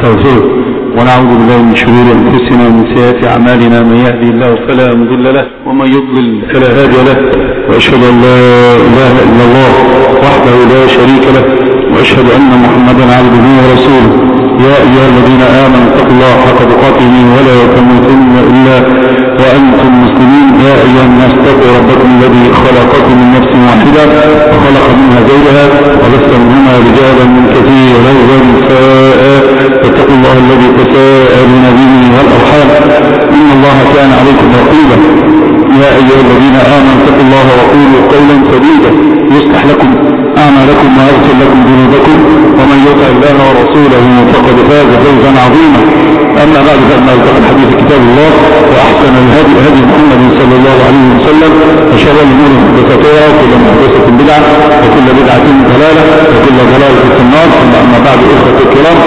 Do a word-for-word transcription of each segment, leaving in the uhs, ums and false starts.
ونستغفره ونعوذ بالله من شرور أنفسنا ومن سيئات أعمالنا. من يهدي الله فلا مضل له ومن يضلل فلا هادي له، وأشهد أن لا إله إلا الله وحده لا شريك له، وأشهد أن محمدا عبده ورسوله. يا أيها الذين آمنوا اتقوا الله حق تقاته ولا تموتن إلا وأنتم مسلمين. يا أيها الناس اتقوا ربكم الذي خلقكم من نفس واحدة وخلق منها زوجها وبث منهما رجالا كثيرا ونساء، فاتقوا الله الذي تساءلون به والأرحام إن الله كان عليكم رقيبا. يا أيها الذين آمنوا اتقوا الله وقولوا قولا سديدا يصلح لكم أعمالكم ويغفر لكم ذنوبكم، ومن يطع الله ورسوله فقد فاز فوزا عظيما. أما بعد، فإن أصدق الحديث كتاب الله، وأحسن الهدي هدي محمد صلى الله عليه وسلم، وشر الأمور محدثاتها، وكل محدثة بدعة، وكل بدعة ضلالة، وكل ضلالة في النار. ثم أما بعد، إخوة الكرام،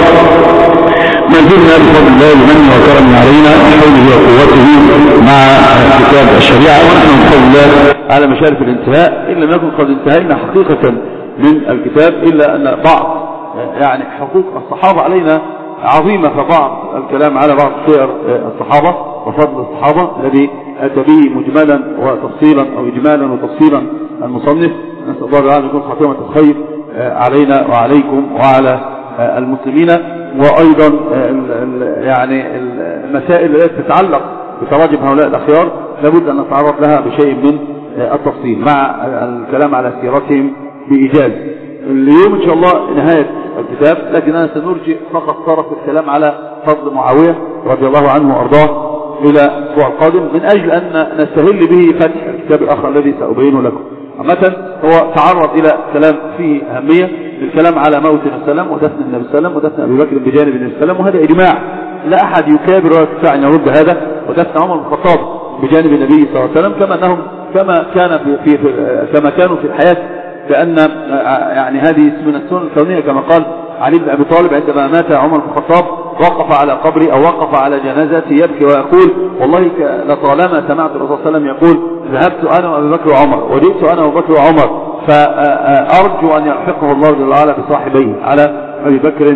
ما زلنا بفضل الله لمن وكرم علينا بحوله وقوته مع كتاب الشريعة، ونحن بفضل الله على مشارف الانتهاء، إن لم نكن قد انتهينا حقيقة من الكتاب، إلا أن بعض يعني حقوق الصحابة علينا عظيمة، فبعض الكلام على بعض سير الصحابة وفضل الصحابة الذي أتى به مجملا وتفصيلا أو إجمالا وتفصيلا المصنف. نسأل الله تعالى أن يكون خاتمة الخير علينا وعليكم وعلى المسلمين. وأيضا يعني المسائل التي تتعلق بتراجم هؤلاء الأخيار لابد أن نتعرض لها بشيء من التفصيل مع الكلام على سيرتهم بإيجاز. اليوم إن شاء الله نهاية الكتاب، لكن أنا سنرجع فقط طرف الكلام على فضل معاوية رضي الله عنه وأرضاه إلى الأسبوع القادم، من أجل أن نستهل به فتح الكتاب الآخر الذي سأبينه لكم. عامة هو تعرض إلى كلام فيه أهمية للكلام على موت النبي صلى الله عليه وسلم ودفن النبي صلى الله عليه وسلم ودفن أبي بكر بجانب النبي صلى الله عليه وسلم، وهذا إجماع لا أحد يكابر ولا يستطيع أن يرد هذا، ودفن عمر بن الخطاب بجانب النبي صلى الله عليه وسلم، كما أنهم كما كان في, في, في كما كانوا في الحياة، لأن يعني هذه من السنن الكونية كما قال علي بن أبي طالب عندما مات عمر بن الخطاب وقف على قبري أو وقف على جنازتي يبكي ويقول: والله لطالما سمعت الرسول صلى الله عليه وسلم يقول ذهبت أنا وأبي بكر وعمر وجئت أنا وأبي بكر وعمر، فأرجو أن يلحقه الله جل وعلا بصاحبيه على أبي بكر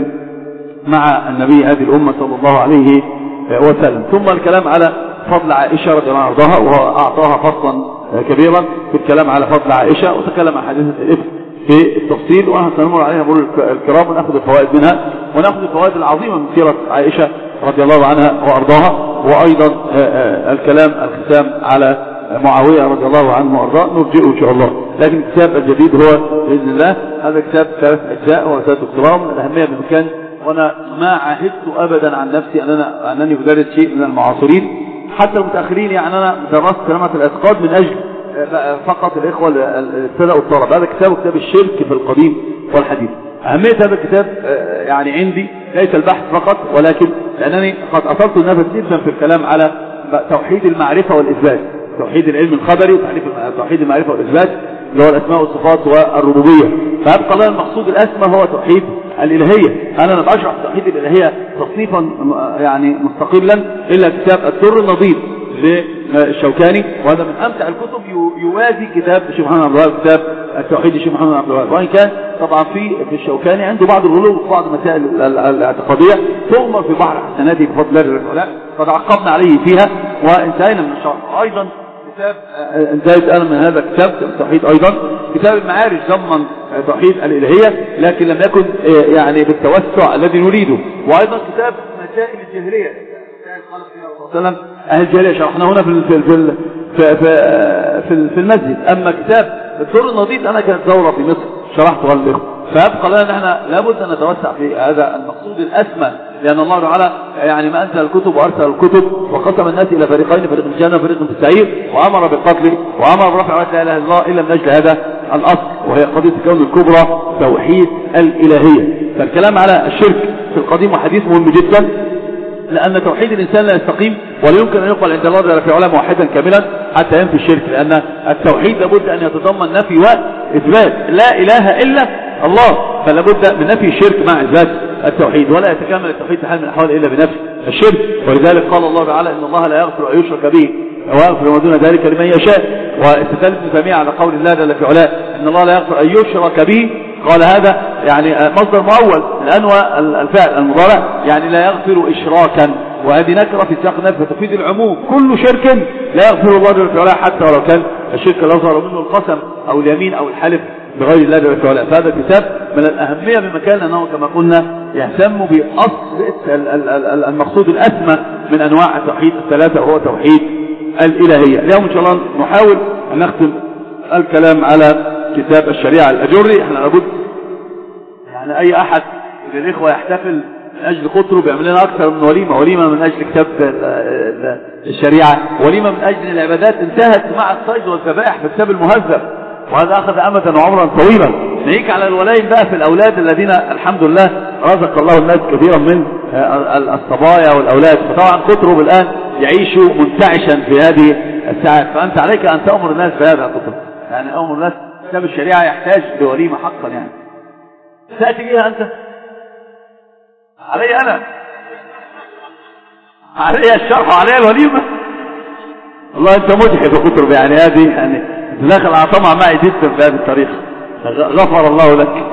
مع النبي هذه الأمة صلى الله عليه وسلم. ثم الكلام على فضل عائشة رضي الله عنها، وأعطاها فصلا كبيرا في الكلام على فضل عائشة، وتكلم عن حديث الإفك في التفصيل، ونحن سنمر عليها مرور الكرام ونأخذ الفوائد منها، ونأخذ الفوائد العظيمة من سيرة عائشة رضي الله عنها وأرضاها. وأيضا الكلام الختام على معاوية رضي الله عنه وأرضاه نرجئه إن شاء الله. لكن الكتاب الجديد هو بإذن الله هذا كتاب ثلاث أجزاء ورسالة دكتوراه من الأهمية بمكان، وأنا ما عهدت أبدا عن نفسي أننا أنني بدرس شيء من المعاصرين حتى المتأخرين، يعني أنا درست كلمة الاعتقاد من أجل فقط الإخوة السادة والطلبة. هذا كتاب كتاب الشرك في القديم والحديث. أهمية هذا الكتاب يعني عندي ليس البحث فقط، ولكن لأنني قد أصلت النفس جدا في الكلام على توحيد المعرفة والإثبات، توحيد العلم الخبري وتوحيد المعرفة والإثبات اللي هو الأسماء والصفات والربوبية. فأبقى لنا المقصود الأسمى هو توحيد الإلهية. أنا بشرح توحيد الإلهية تصنيفا يعني مستقلا إلا كتاب الدر النضيد للشوكاني، وهذا من أمتع الكتب يوازي كتاب الشيخ محمد عبد الوهاب، كتاب التوحيد الشيخ محمد عبد الوهاب، وإن كان طبعا في في الشوكاني عنده بعض الغلو في بعض المسائل الاعتقادية، ثم في بحر حسناته بفضل الله العلماء قد عقبنا عليه فيها وانتهينا من الشرح. أيضا كتاب انتهيت أنا من هذا الكتاب التوحيد. أيضا كتاب المعارج ضمن توحيد الإلهية، لكن لم يكن يعني بالتوسع الذي نريده. وأيضا كتاب مسائل الجاهلية وسلم أهل الجاهلية شرحنا هنا في في في في, في المسجد. أما كتاب الدر النضيد أنا كانت دورة في مصر شرحته للإخوة، فيبقى لنا نحن لابد أن نتوسع في هذا المقصود الأسمى، لأن الله تعالى يعني ما أنزل الكتب وأرسل الكتب وقسم الناس إلى فريقين، فريق في الجنة وفريق في السعير، وأمر بالقتل وأمر برفع لا إله إلا الله إلا من أجل هذا الأصل، وهي قضية الكون الكبرى توحيد الإلهية. فالكلام على الشرك في القديم وحديث مهم جدا، لأن توحيد الإنسان لا يستقيم ولا يمكن أن يقبل عند الله جل في علاه موحدا كاملا حتى ينفي الشرك، لأن التوحيد لابد أن يتضمن نفي وإثبات لا إله إلا الله، فلا بد من نفي الشرك مع إثبات التوحيد، ولا يتكامل التوحيد في حال من الأحوال إلا بنفي الشرك. ولذلك قال الله تعالى إن الله لا يغفر أن يشرك به ويغفر ما دون ذلك لمن يشاء. واستدل ابن تيمية على قول الله جل في علاه إن الله لا يغفر أن يشرك به، قال هذا يعني مصدر مؤول لأنه الفعل المضارع، يعني لا يغفر إشراكا، وهذه نكرة في سياق النفي فتفيد العموم. كل شرك لا يغفر الله جل وعلا حتى ولو كان الشرك الأصغر منه القسم أو اليمين أو الحلف بغير الله جل وعلا. فهذا الكتاب من الأهمية بمكان أنه كما قلنا يهتم بأصل المقصود الأسمى من أنواع التوحيد الثلاثة، وهو توحيد الإلهية. اليوم إن شاء الله نحاول أن نختم الكلام على كتاب الشريعة الأجري. احنا لابد يعني أي أحد من الإخوة يحتفل من أجل خطره بيعمل لنا أكثر من وليمة، وليمة من أجل كتاب الشريعة، وليمة من أجل العبادات انتهت مع الصيد والذبائح في الكتاب المهذب، وهذا أخذ أمدا وعمرا طويلا. نيجي على الولايم بقى في الأولاد الذين الحمد لله رزق الله الناس كثيرا من الصبايا والأولاد، فطبعا خطره الآن يعيش منتعشا في هذه الساعات، فأنت عليك أن تأمر الناس بهذا الخطر. يعني أمر الناس كتاب الشريعة يحتاج لوليمة حقا. يعني تأتي بيها أنت؟ علي أنا، علي الشرح وعلي الوليمة. والله أنت مضحك يا خطر، يعني هذه يعني داخل على طمع معي جدا بهذه الطريقة، غفر الله لك.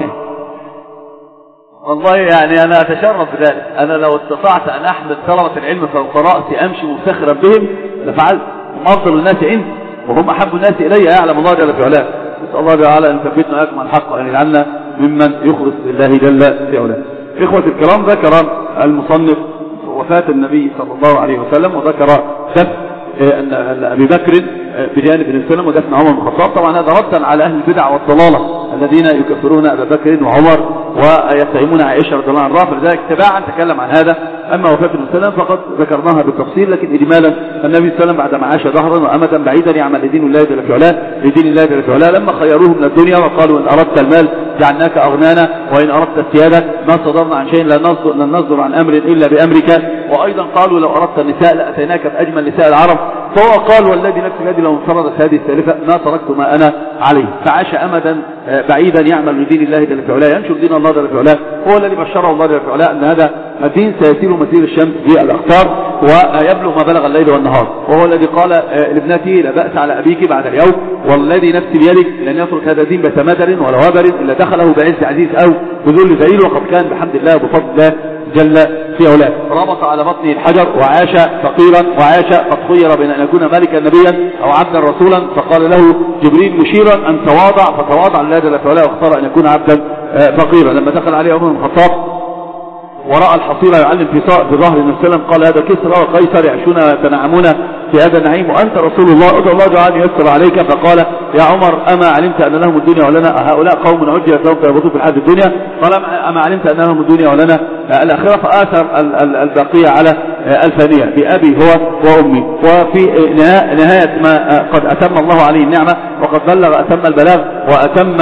والله يعني أنا أتشرف بذلك. أنا لو استطعت أن أحمل طلبة العلم فوق رأسي أمشي مفتخرا بهم لفعلت. هم أفضل الناس عندي وهم أحب الناس إلي، يعلم الله جل في علاه. نسأل الله تعالى أن يثبتنا أكمل الحق وأن يجعلنا ممن يخلص لله جل في علاه. إخوة الكرام، ذكر المصنف وفاة النبي صلى الله عليه وسلم، وذكر دفن أن أبي بكر بجانب ابن سلم ودفن عمر بن الخطاب. طبعا هذا ردا على أهل البدع والضلالة الذين يكفرون أبا بكر وعمر ويتهمون عائشة رضي الله عنها، فلذلك تباعا تكلم عن هذا. أما وفاة ابن سلم فقد ذكرناها بالتفصيل، لكن إجمالا النبي صلى الله عليه وسلم بعدما عاش ظهرا وأمدا بعيدا يعمل لدين الله جل في علاه لدين الله جل في علاه، لما خيروه من الدنيا وقالوا إن أردت المال جعلناك أغنانا، وإن أردت السيادة ما صدرنا عن شيء لن نصدر عن أمر إلا بأمرك، وأيضا قالوا لو أردت النساء لأتيناك بأجمل نساء العرب، فهو قال والذي نفسي بيده لو انفردت هذه الثالثة ما تركت ما أنا عليه. فعاش أمدا بعيدا يعمل لدين الله جل في علاه، ينشر دين الله جل في علاه. هو الذي بشره الله جل في علاه أن هذا الدين سيسير مسير الشمس في الأقطار ويبلغ ما بلغ الليل والنهار، وهو الذي قال لابنته لا بأس على أبيك بعد اليوم والذي نفسي بيدك لن يترك هذا الدين بتمدر ولا وبر إلا دخله بعز عزيز أو بذل ذليل، وقد كان بحمد الله وبفضل الله جل في علاه. ربط على بطنه الحجر وعاش فقيرا، وعاش قد خير بين أن يكون ملكا نبيا أو عبدا رسولا، فقال له جبريل مشيرا أن تواضع، فتواضع لله جل في علاه واختار أن يكون عبدا فقيرا. لما دخل عليه عمر بن الخطاب ورأى الحصيرة يعلم في ظهر النبي صلى الله عليه وسلم قال هذا كسرى وقيصر يعيشون ويتنعمون في هذا النعيم وأنت رسول الله، ادعو الله جعل يسر عليك. فقال يا عمر أما علمت أن لهم الدنيا ولنا هؤلاء قوم عجلت لهم فيربطوا في الحياة الدنيا، قال أما علمت أن لهم الدنيا ولنا الآخرة، فآثر البقية على الفانية بأبي هو وأمي. وفي نهاية ما قد أتم الله عليه النعمة وقد بلغ أتم البلاغ وأتم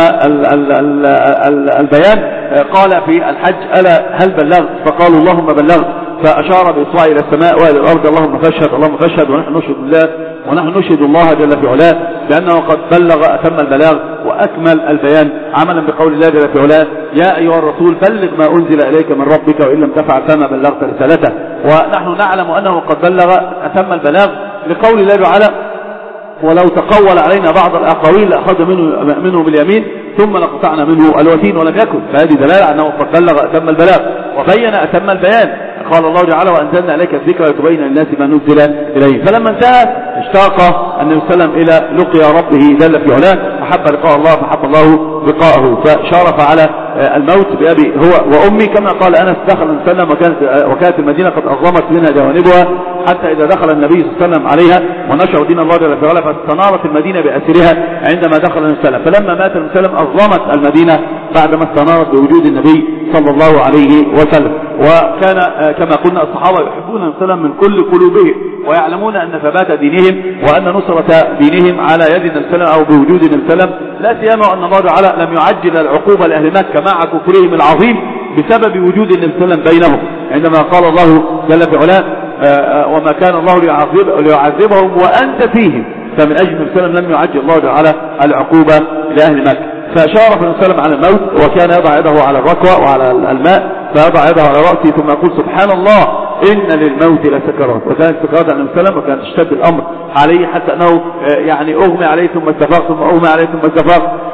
البيان، قال في الحج ألا هل بلغت؟ فقالوا اللهم بلغت، فأشار بإصبعه إلى السماء وإلى الأرض اللهم فاشهد اللهم فاشهد، ونحن نشهد الله ونحن نشهد الله جل في علاه بأنه قد بلغ أتم البلاغ وأكمل البيان، عملا بقول الله جل في علاه يا أيها الرسول بلغ ما أنزل إليك من ربك وإن لم تفعل فما بلغت رسالته. ونحن نعلم أنه قد بلغ أتم البلاغ لقول الله تعالى ولو تقول علينا بعض الأقاويل لأخذ منه, منه باليمين ثم لقطعنا منه الوتين ولم يكن، فهذه دلالة أنه قد بلغ أتم البلاغ وبين أتم البيان. قال الله تعالى وأنزلنا عليك الذكر لتبين للناس ما نزل إليه. فلما انتهى اشتاق النبي صلى الله عليه وسلم إلى لقيا ربه جل في علاه، فحب لقاء الله فحب الله لقاءه، فشارف على الموت بأبي هو وأمي. كما قال أنس دخل النبي صلى الله عليه وسلم وكانت, وكانت المدينة قد أظلمت منها جوانبها حتى إذا دخل النبي صلى الله عليه وسلم عليها ونشر دين الله جل في علاه فاستنارت المدينة بأسرها عندما دخل النبي صلى الله عليه وسلم. فلما مات النبي صلى الله عليه وسلم أظلمت المدينة بعدما استنارت بوجود النبي صلى الله عليه وسلم. وكان كما قلنا الصحابة يحبون النبي صلى الله عليه وسلم من كل قلوبهم ويعلمون أن ثبات دينهم وأن نصرة دينهم على يد النبي صلى الله عليه وسلم أو بوجود النبي صلى الله عليه وسلم، لا سيما أن الله تعالى لم يعجل العقوبة لأهل مكة مع كفرهم العظيم بسبب وجود النبي صلى الله عليه وسلم بينهم، عندما قال الله جل في علاه وما كان الله ليعذب ليعذبهم وأنت فيهم، فمن أجل النبي صلى الله عليه وسلم لم يعجل الله تعالى العقوبة لأهل مكة. فشارف النبي صلى الله عليه وسلم على الموت وكان يضع يده على الركوة وعلى الماء، فيضع يده على رأسه ثم يقول سبحان الله إن للموت لسكرات. وكانت سكرات عن النبي صلى الله عليه وسلم وكانت تشتد الأمر عليه حتى أنه يعني أغمي عليه ثم استفاق ثم أغمي عليه ثم استفاق،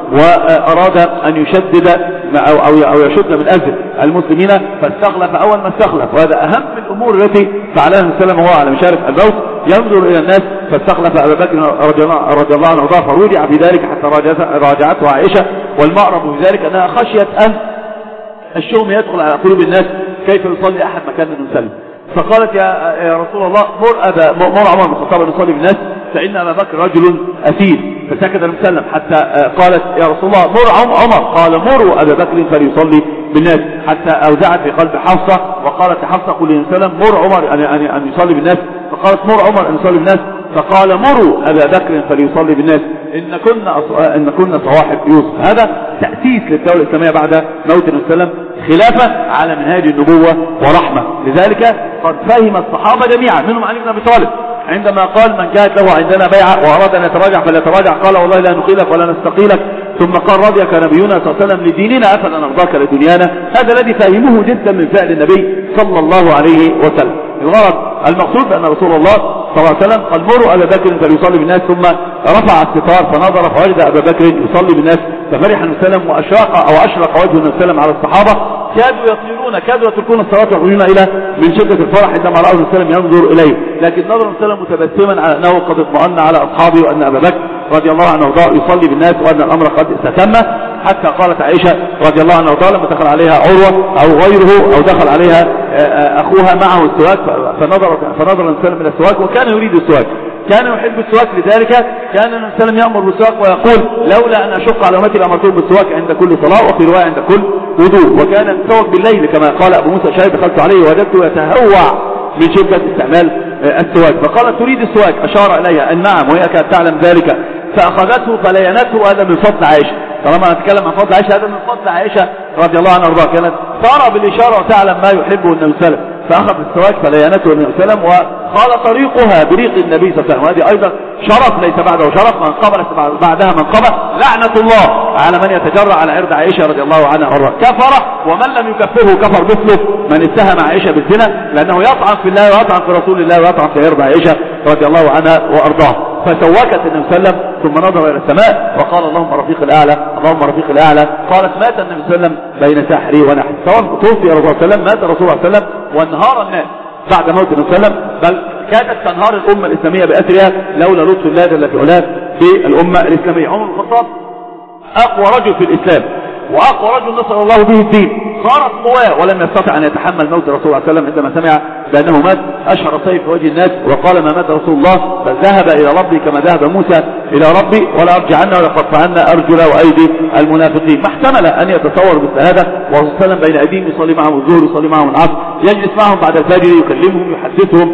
وأراد أن يشدد أو, أو يشد من أجل المسلمين فاستخلف أول ما استخلف، وهذا أهم الأمور التي فعلها النبي صلى الله عليه وسلم وهو على مشارف الموت، ينظر إلى الناس فاستخلف أبا بكر رضي الله عنه وارضاه فرجع في ذلك حتى راجعته عائشة، والمأرب في ذلك أنها خشيت أن الشؤم يدخل على قلوب الناس كيف يصلي أحد مكان من المسلم، فقالت يا, يا رسول الله مر, أبا مر عمر بن الخطاب أن يصلي بالناس فإن أبا بكر رجل أثير، فسكت المسلم حتى قالت يا رسول الله مر عمر، قال مروا أبا بكر فليصلي بالناس، حتى أوزعت في قلب حفصة وقالت حفصة قل للسلام مر عمر أن, أن يصلي بالناس، فقالت مر عمر أن يصلي بالناس، فقال مروا أبا بكر فليصلي بالناس إن كنا إن كنا صواحب يوسف. هذا تأسيس للدولة الإسلامية بعد موت النبي صلى الله عليه وسلم، خلافة على منهاج النبوة ورحمة. لذلك قد فهم الصحابة جميعا منهم علي بن أبي طالب عندما قال من جاءت له عندنا بيعة وأراد أن يتراجع فليتراجع، قال والله لا نخيلك ولا نستقيلك، ثم قال رضيك نبينا صلى الله عليه وسلم لديننا أفلا نرضاك لدنيانا. هذا الذي فهموه جدا من فعل النبي صلى الله عليه وسلم. الغرض المقصود أن رسول الله صلى الله عليه وسلم قال مروا أبا بكر فليصلي بالناس، ثم رفع الستار فنظر فوجد أبا بكر يصلي بالناس، ففرح النبي صلى الله عليه وسلم وأشرق أو أشرق وجه النبي صلى الله عليه وسلم على الصحابة، كادوا يطيرون كادوا يتركون الصلاة ويخرجون إلى من شدة الفرح عندما رأوا النبي صلى الله عليه وسلم ينظر إليه، لكن نظر النبي صلى الله عليه وسلم متبسما على أنه قد اطمأن على أصحابه وأن أبا بكر رضي الله عنه وارضاه يصلي بالناس وأن الأمر قد استتم، حتى قالت عائشة رضي الله عنها وارضاها لما دخل عليها عروة أو غيره أو دخل عليها أخوها معه السواك فنظر فنظر النبي صلى الله عليه وسلم إلى السواك وكان يريد السواك، كان يحب السواك، لذلك كان النبي صلى الله عليه وسلم يأمر بالسواك ويقول لولا أن أشق على أمتي لأمرتهم بالسواك عند كل صلاة، وفي رواية عند كل وضوء، وكان يتسوق بالليل كما قال أبو موسى الأشعري دخلت عليه وجدته يتهوع من شدة استعمال السواك، فقالت تريد السواك، أشار إليها أن نعم وهي كانت تعلم ذلك، فأخذته فلينته. هذا من فضل عائشة، طالما نتكلم عن فضل عائشة هذا من فضل عائشة رضي الله عنها وارضاها، كانت ترى بالإشارة وتعلم ما يحبه النبي صلى الله عليه وسلم، فأخذ السواك فلينته النبي صلى الله عليه وسلم وخال طريقها بريق النبي صلى الله عليه وسلم، وهذه أيضا شرف ليس بعده شرف، من قبل بعدها من قبل لعنة الله على من يتجرع على عرض عائشة رضي الله عنها وارضاها، كفر ومن لم يكفره كفر مثله من اتهم عائشة بالزنا، لأنه يطعن في الله ويطعن في رسول الله ويطعن في عرض عائشة رضي الله عنها وارضاها. فسوكت النبي صلى الله عليه وسلم ثم نظر إلى السماء وقال اللهم رفيق الأعلى اللهم رفيق الأعلى. قالت مات النبي صلى الله عليه وسلم بين سحري ونحري، سواء توفي رسول الله صلى الله عليه وسلم مات رسول الله صلى الله عليه وسلم وانهار الناس بعد موت النبي صلى الله عليه وسلم، بل كانت تنهار الأمة الإسلامية بأسرها لولا لطف الله جل في علاه بالأمة الإسلامية. عمر بن الخطاب أقوى رجل في الإسلام وأقوى رجل نصر الله به الدين، صارت قواه ولم يستطع أن يتحمل موت رسول الله صلى الله عليه وسلم عندما سمع بأنه مات، أشهر السيف في وجه الناس وقال ما مات رسول الله بل ذهب إلى ربي كما ذهب موسى إلى ربي ولا أرجعن ولا قطعن أرجل وأيدي المنافقين. ما احتمل أن يتصور مثل هذا ورسول الله صلى الله عليه وسلم بين أيديهم يصلي معهم الظهر يصلي معهم العصر، يجلس معهم بعد الفجر يكلمهم يحدثهم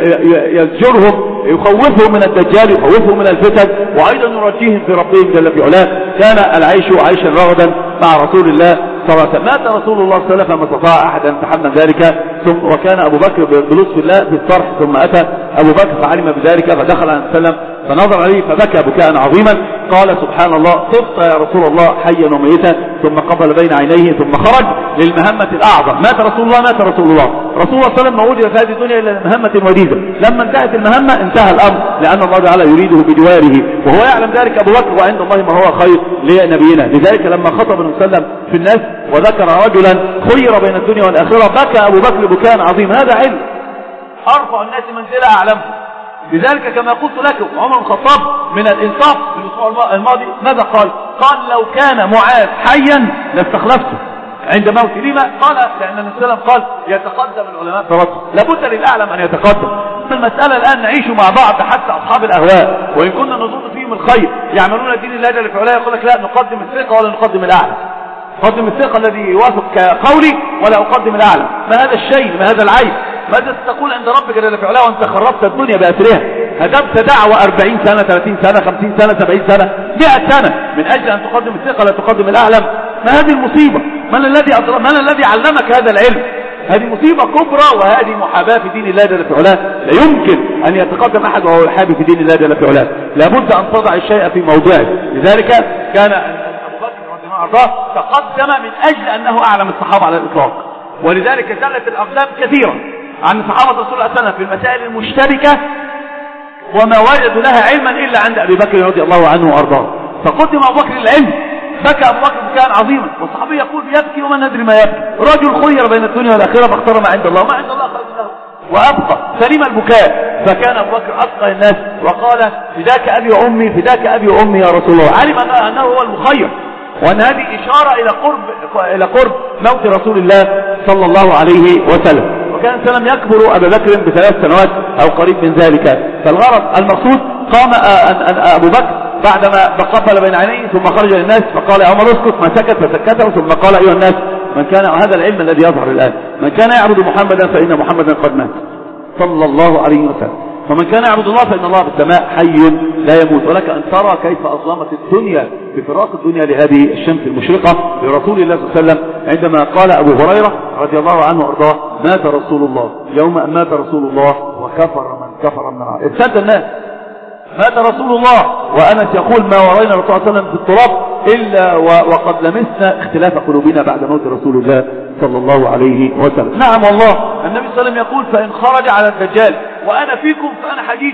يزجرهم يخوفهم من الدجال يخوفهم من الفتن، وأيضا يرجيهم في ربهم جل في علاه. كان العيش عيشا رغدا مع رسول الله صلى الله عليه وسلم. مات رسول الله صلى الله عليه وسلم فما استطاع أحد أن يتحمل ذلك، ثم وكان أبو بكر بلطف الله في الصرح، ثم أتى أبو بكر فعلم بذلك فدخل عليه وسلم فنظر عليه فبكى بكاء عظيما، قال سبحان الله طبت يا رسول الله حيا وميتا، ثم قبل بين عينيه ثم خرج للمهمة الأعظم. مات رسول الله مات رسول الله رسول الله صلى الله عليه وسلم ما وجد في هذه الدنيا إلا مهمة وديدة، لما انتهت المهمة انتهى الأمر لأن الله تعالى يريده بجواره وهو يعلم ذلك أبو بكر، وعند الله ما هو خير لنبينا. لذلك لما خطب النبي صلى الله عليه وسلم في الناس وذكر رجلا خير بين الدنيا والآخرة بكى أبو بكر بكاء عظيما. هذا علم أرفع الناس منزلة أعلمهم. لذلك كما قلت لكم عمر بن الخطاب من الإنصاف في الأسبوع الماضي ماذا قال؟ قال لو كان معاذ حيا لاستخلفته عند موته. لما؟ قال لأن النبي صلى الله عليه وسلم قال يتقدم العلماء في رأسه، لابد للأعلم أن يتقدم. المسألة الآن نعيش مع بعض حتى أصحاب الأهواء وإن كنا نظن فيهم الخير يعملون دين الله جل في علاه، يقول لك لا نقدم الثقة ولا نقدم الأعلى، قدم الثقة الذي يوافق قولي ولا أقدم الأعلى. ما هذا الشيء؟ ما هذا العيب؟ ماذا تقول عند ربك جل في علاه وانت خربت الدنيا بأسرها؟ هدمت دعوة أربعين سنة ثلاثين سنة خمسين سنة سبعين سنة مئة سنة من أجل أن تقدم الثقة لا تقدم الأعلم. ما هذه المصيبة؟ من الذي أضرب؟ من الذي علمك هذا العلم؟ هذه مصيبة كبرى وهذه محاباة في دين الله جل في علاه. لا يمكن أن يتقدم أحد وهو يحابي في دين الله جل في علاه، لابد أن تضع الشيء في موضعه. لذلك كان أبو بكر رضي الله عنه تقدم من أجل أنه أعلم الصحابة على الإطلاق، ولذلك زلت الأقدام كثيرا عن صحابة رسول الله صلى الله عليه وسلم في المسائل المشتبكة وما وجدوا لها علما إلا عند أبي بكر رضي الله عنه وأرضاه، فقدم أبو بكر العلم بكى أبو بكر بكاء عظيما، والصحابي يقول يبكي وما ندري ما يبكي. رجل خير بين الدنيا والآخرة فاختار ما عند الله، ما عند الله خير له وأبقى سليم البكاء. فكان أبو بكر أبقى الناس وقال فداك أبي وأمي فداك أبي وأمي يا رسول الله. علم أنه هو المخير، وأن هذه إشارة إلى قرب إلى قرب موت رسول الله صلى الله عليه وسلم. وكان سلم يكبر أبا بكر بثلاث سنوات أو قريب من ذلك. فالغرض المقصود قام أبو بكر بعدما قفل بين عينيه ثم خرج للناس فقال يا عمر اسكت، ما سكت فسكته، ثم قال أيها الناس من كان، هذا العلم الذي يظهر الآن، من كان يعبد محمدا فإن محمدا قد مات صلى الله عليه وسلم، ومن كان يعبد الله فإن الله بالسماء حي لا يموت. ولك أن ترى كيف أظلمت الدنيا بفراق الدنيا لهذه الشمس المشرقة لرسول الله صلى الله عليه وسلم، عندما قال أبو هريرة رضي الله عنه وأرضاه مات رسول الله يوم أن مات رسول الله وكفر من كفر من العالم. ابتدى الناس مات رسول الله، وأنس يقول ما ورينا رسول الله صلى الله عليه وسلم في التراب إلا وقد لمسنا اختلاف قلوبنا بعد موت رسول الله صلى الله عليه وسلم. نعم والله النبي صلى الله عليه وسلم يقول فإن خرج على الدجال وأنا فيكم فأنا حجيج،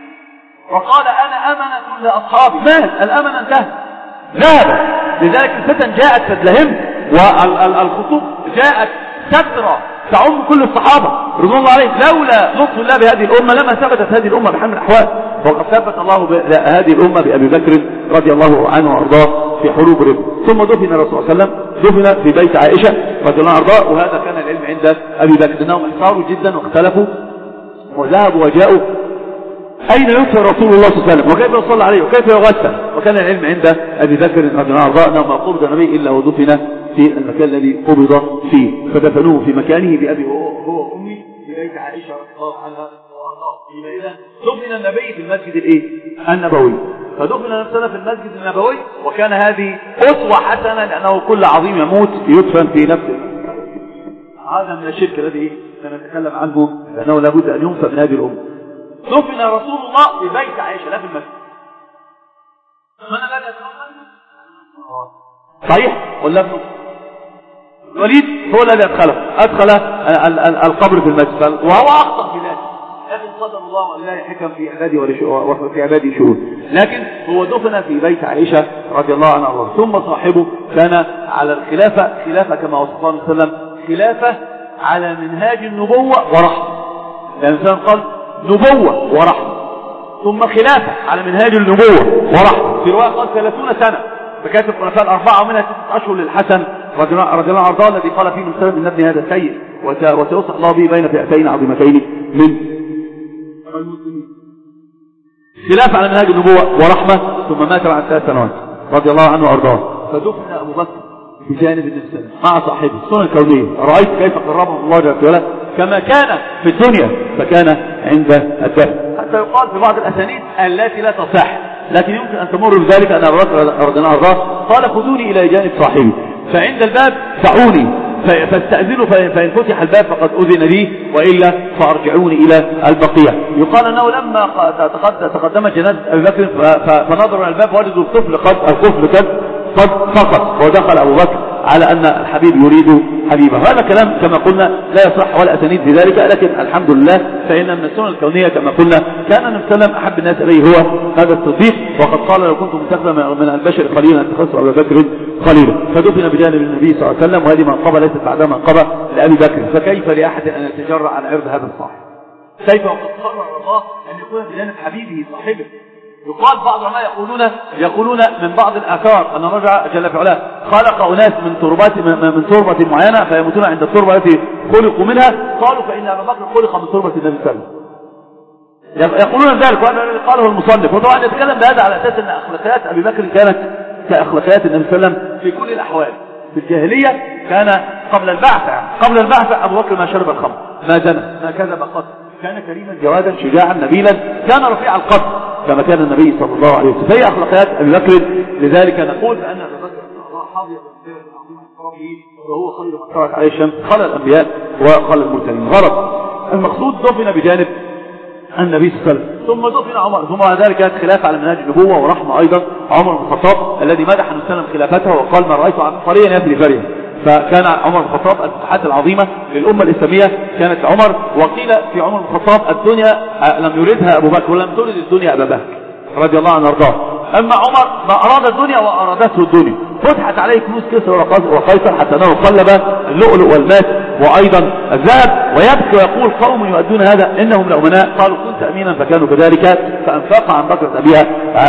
وقال أنا أمنة لأصحابي. مات الأمن انتهى ذهب. لذلك الفتن جاءت تدلهم، والخطوب جاءت سترة تعم كل الصحابة رضوان الله عليهم. لولا لطف الله بهذه الأمة لما ثبتت هذه الأمة بحال من الأحوال، وقد ثبت الله هذه الأمة بأبي بكر رضي الله عنه وأرضاه في حروب رب. ثم دفن الرسول صلى الله عليه وسلم دفن في بيت عائشة رضي الله عنها وأرضاه، وهذا كان العلم عند أبي بكر أنهم احتاروا جدا واختلفوا وذهبوا وجاءوا أين يدفن رسول الله صلى الله عليه وسلم وكيف يصلى عليه وكيف يغسل. وكان العلم عند أبي بكر رضي الله عنه وأرضاه أنه ما قبض النبي إلا ودفن في المكان الذي قبض فيه، فدفنوه في مكانه بأبي هو وأمي في بيت عائشة رضي الله عنها وأرضاه. دفن النبي في المسجد الايه النبوي، فدفن نفسنا في المسجد النبوي، وكان هذه أسوة حسنة لأنه كل عظيم يموت يدفن في نفسه. هذا من الشرك الذي سنتكلم عنه لأنه لابد أن ينفى من هذه الأمة. دفن رسول الله في بيت عائشة لا في المسجد. من الذي أدخله؟ صحيح ولا ابنه؟ الوليد هو الذي أدخله أدخل القبر في المسجد، وهو أخطأ في ذلك، لكن قدر الله ولله حكم في عباده وفي عباده شؤون. لكن هو دفن في بيت عائشة رضي الله عنها وارضاها. ثم صاحبه كان على الخلافة، خلافة كما وصفه النبي صلى الله عليه وسلم، خلافة على منهاج النبوة ورحمة. يعني الإنسان قال نبوة ورحمة، ثم خلافة على منهاج النبوة ورحمة. في رواية قال ثلاثون سنة، فكانت الخلفاء الأربعة ومنها ستة أشهر للحسن رضي الله عنه وارضاه الذي قال فيه من سبب ان ابني هذا سيء وسيصلح الله به بين فئتين عظيمتين من المسلمين. خلاف على منهاج النبوة ورحمة. ثم مات بعد ثلاث سنوات رضي الله عنه وارضاه، فدفن أبو بكر بجانب النبي مع صاحبه. السنة الكونية رأيت كيف قربهم الله جل وعلا كما كان في الدنيا فكان عند الدفن، حتى يقال في بعض الأسانيد التي لا تصح، لكن يمكن أن تمر بذلك أن أبو بكر رضي الله عنه قال خذوني إلى جانب صاحبي، فعند الباب دعوني فاستأذنوا فإن فتح الباب فقد أذن لي وإلا فأرجعوني إلى البقية. يقال أنه لما تقدم جنازة أبي بكر فنظروا إلى الباب وجدوا الطفل قد الطفل قد قد فقط، ودخل أبو بكر على أن الحبيب يريد حبيبه. هذا كلام كما قلنا لا يصح ولا أسانيد في ذلك، لكن الحمد لله فإن من السنة الكونية كما قلنا كان النبي صلى الله عليه وسلم أحب الناس إليه هو هذا الصديق، وقد قال لو كنت متخذا من البشر قليلا اتخذت أبا بكر خليلا، فدفن بجانب النبي صلى الله عليه وسلم. وهذه منقبة ليست بعدها منقبة لأبي بكر، فكيف لأحد أن يتجرأ عن عرض هذا الصاحب؟ كيف وقد قرر الله أن يكون بجانب حبيبه صاحبه؟ يقال بعض العلماء يقولون يقولون من بعض الآثار أن الرجل جل في علاه خلق أناس من تربات من تربة معينة فيموتون عند التربة التي خلقوا منها، قالوا فإن أبا بكر خلق من تربة النبي صلى الله عليه وسلم. يقولون ذلك وهذا الذي قاله المصنف. وطبعا يتكلم بهذا على أساس أن أخلاقيات أبي بكر كانت كأخلاقيات النبي صلى الله عليه وسلم في كل الأحوال. في الجاهلية كان قبل البعث قبل البعث أبو بكر ما شرب الخمر، ما زنى، ما كذب قط، كان كريما جوادا شجاعا نبيلا، كان رفيع القدر كما كان النبي صلى الله عليه وسلم. فهي أخلاقيات أبي بكر. لذلك نقول بأن أبي بكر حاضر وهو خير من ترك عليه الشمس، خلى الأنبياء وخلى المرسلين. غرض المقصود دفن بجانب النبي صلى الله عليه وسلم. ثم دفن عمر. ثم بعد ذلك كانت خلافة على منهاج النبوة ورحمة أيضا عمر بن الخطاب الذي مدح النبي صلى الله عليه وسلم خلافته وقال ما رأيت عبقريا يبني فريا. فكان عمر بن الخطاب الفتوحات العظيمة للأمة الإسلامية كانت عمر. وقيل في عمر بن الخطاب الدنيا لم يريدها أبو بكر ولم ترد الدنيا أبا بكر رضي الله عنه وارضاه. أما عمر ما أراد الدنيا وأرادته الدنيا، فتحت عليه كنوز كسرى وقيصر حتى انه قلب اللؤلؤ والماس وايضا الذهب، ويبكي ويقول قوم يؤدون هذا انهم لأمناء. قالوا كنت امينا فكانوا كذلك، فانفاق عن بكرة ابيها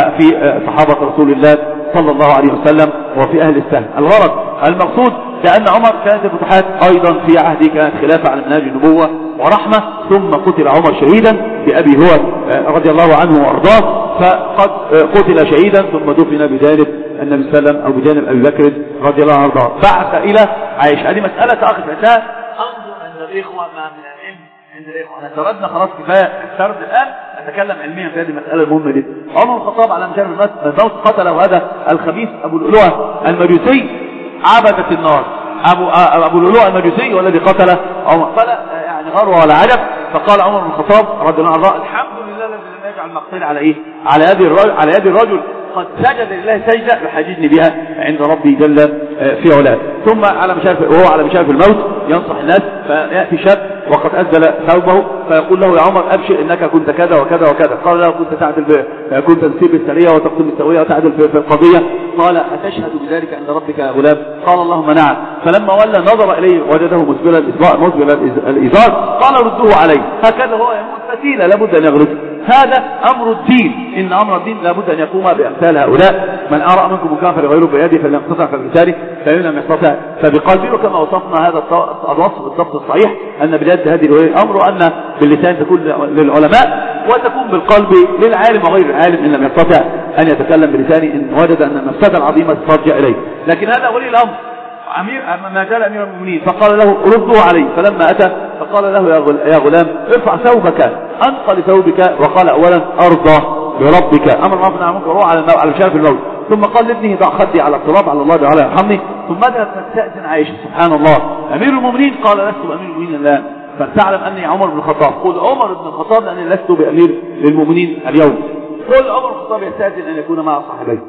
في صحابة رسول الله صلى الله عليه وسلم وفي اهل السهم. الغرض المقصود لأن عمر كانت الفتوحات أيضا في عهده كانت خلافة على منهاج النبوة ورحمة، ثم قتل عمر شهيدا بأبي هو رضي الله عنه وأرضاه، فقد قتل شهيدا ثم دفن بجانب النبي صلى الله عليه وسلم أو بجانب أبي بكر رضي الله عنه وأرضاه. بعث إلى عائشة. هذه مسألة أخذ فتاة أنظر أن الإخوة ما من العلم عند الإخوة. أنا سردنا خلاص كفاية السرد الآن، أتكلم علميا في هذه المسألة المهمة دي. عمر الخطاب على مكان الموت قتله هذا الخبيث أبو اللؤلؤة المجوسي عبدة النار، أبو, أبو اللؤلؤة المجوسي والذي قتل عمر. فلا يعني غروة ولا عجب. فقال عمر بن الخطاب رضي الله عنه الحمد لله الذي لم يجعل مقتل على إيه على يد الرجل على يد الرجل قد سجد لله سجدة يحاججني بها عند ربي جل في علاه. ثم على مشارف وهو على مشارف الموت ينصح الناس، فيأتي شاب وقد أسدل ثوبه فيقول له يا عمر أبشر إنك كنت كذا وكذا وكذا. قال له كنت تعدل كنت تسيب السرية وتقتل السوية وتعدل في القضية. قال أتشهد بذلك عند ربك يا غلام؟ قال اللهم نعم. فلما ولى نظر إليه وجده مسبل الإزار مسبل الإزار قال ردوه عليه. هكذا هو يموت فتيلة لابد أن يغرق. هذا أمر الدين، إن أمر الدين لابد أن يقوم بأمثال هؤلاء. من أرى منكم منكرا فليغيره بيده فليقتطع فبلسانه فإن لم يستطع فبقلبه، كما وصفنا هذا الوصف بالضبط الصحيح أن بجد هذه الأمر أن باللسان تكون للعلماء وتكون بالقلب للعالم وغير العالم إن لم يستطع أن يتكلم بلسانه إن وجد أن المفسدة العظيمة ترجع إليه. لكن هذا ولي الأمر أمير ما جاء أمير المؤمنين فقال له ردوا عليه. فلما أتى فقال له يا غلام ارفع ثوبك أنقل ثوبك. وقال أولا أرضى بربك أمر الله نعمك وروح على على شرف الموت. ثم قال لابنه ضع خدي على التراب على الله تعالى يرحمني. ثم ذهب تستأذن عائشة سبحان الله أمير المؤمنين. قال لست بأمير المؤمنين الآن فلتعلم أني عمر بن الخطاب. قل عمر بن الخطاب لأني لست بأمير للمؤمنين اليوم. قل عمر بن الخطاب يستأذن أن يكون مع صاحبيه.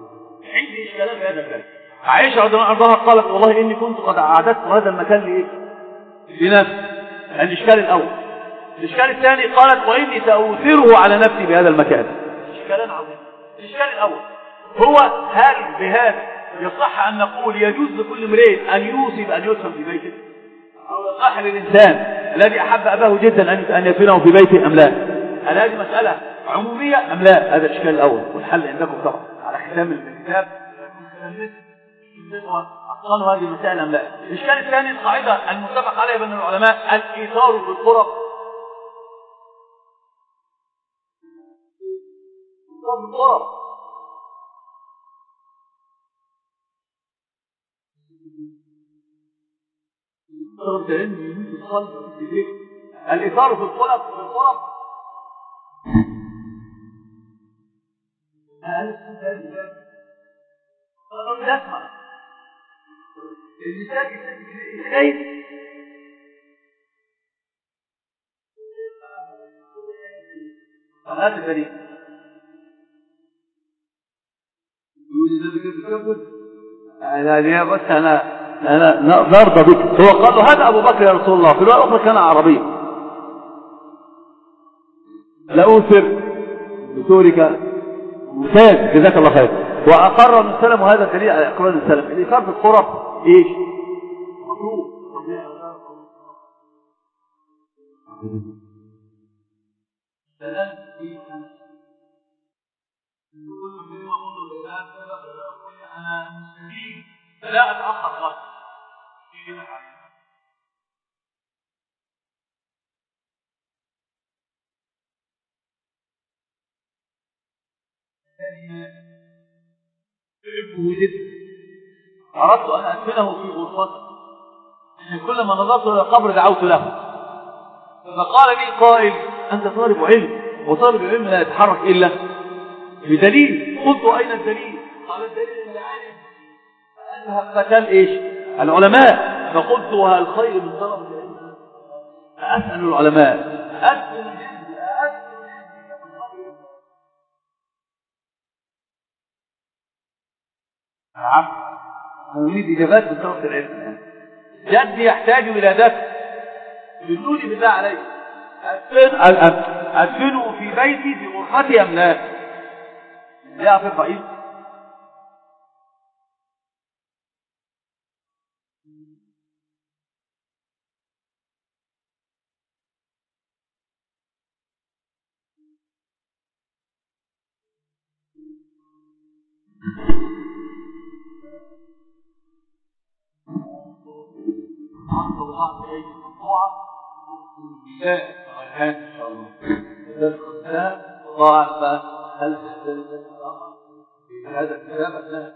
عندي إشكالات في هذا الكلام. عائشة رضي الله عنها قالت والله إني كنت قد أعددت هذا المكان لإيه؟ لنفسي. الإشكال الأول. الإشكال الثاني قالت وإني سأوثره على نفسي بهذا المكان. إشكالان عظيم. الإشكال الأول هو هل بهذا يصح أن نقول يجوز لكل امرئ أن يوصي بأن يدفن في بيته؟ أو يصح للإنسان الذي أحب أباه جدا أن يدفنه في بيته أم لا؟ هل هذه مسألة عمومية أم لا؟ هذا الإشكال الأول والحل عندكم طبعا على ختام الكتاب أصلا هذه المسائل أم لا. الإشكال الثاني القاعدة المتفق عليها بين العلماء الإيثار بالقرب. بالقرب الإيثار في القرب بالقرب نسمع اللسان خايف هذا الفريق يقول لي يا بس أنا أنا نرضى بك. هو قال له هذا أبو بكر يا رسول الله. في الوقت الأخرى كان عربي. لأوثر بثورك ممتاز جزاك الله خير. وأقر ابن السلم وهذا دليل على إقرار ابن السلم. الإيثار في القرب إيش؟ مطلوب. أنا لا أتأخر غلط. أردت أن أدفنه في غرفته. كلما نظرت إلى القبر دعوت له. فقال لي قائل أنت طالب علم وطالب العلم لا يتحرك إلا بدليل. قلت أين الدليل؟ قال الدليل العالم أنها مكان إيش؟ العلماء. فقلت وهل خير من طلب العلم؟ أسأل العلماء أسأل نعم أريد إجابات من طلب العلم. جدي يحتاج إلى دفن بدون بالله عليه أدفنه في بيتي في غرفتي أم لا؟ لا أعرف رأيي ان شاء الله طبعا بقى هل هذا الكتاب لا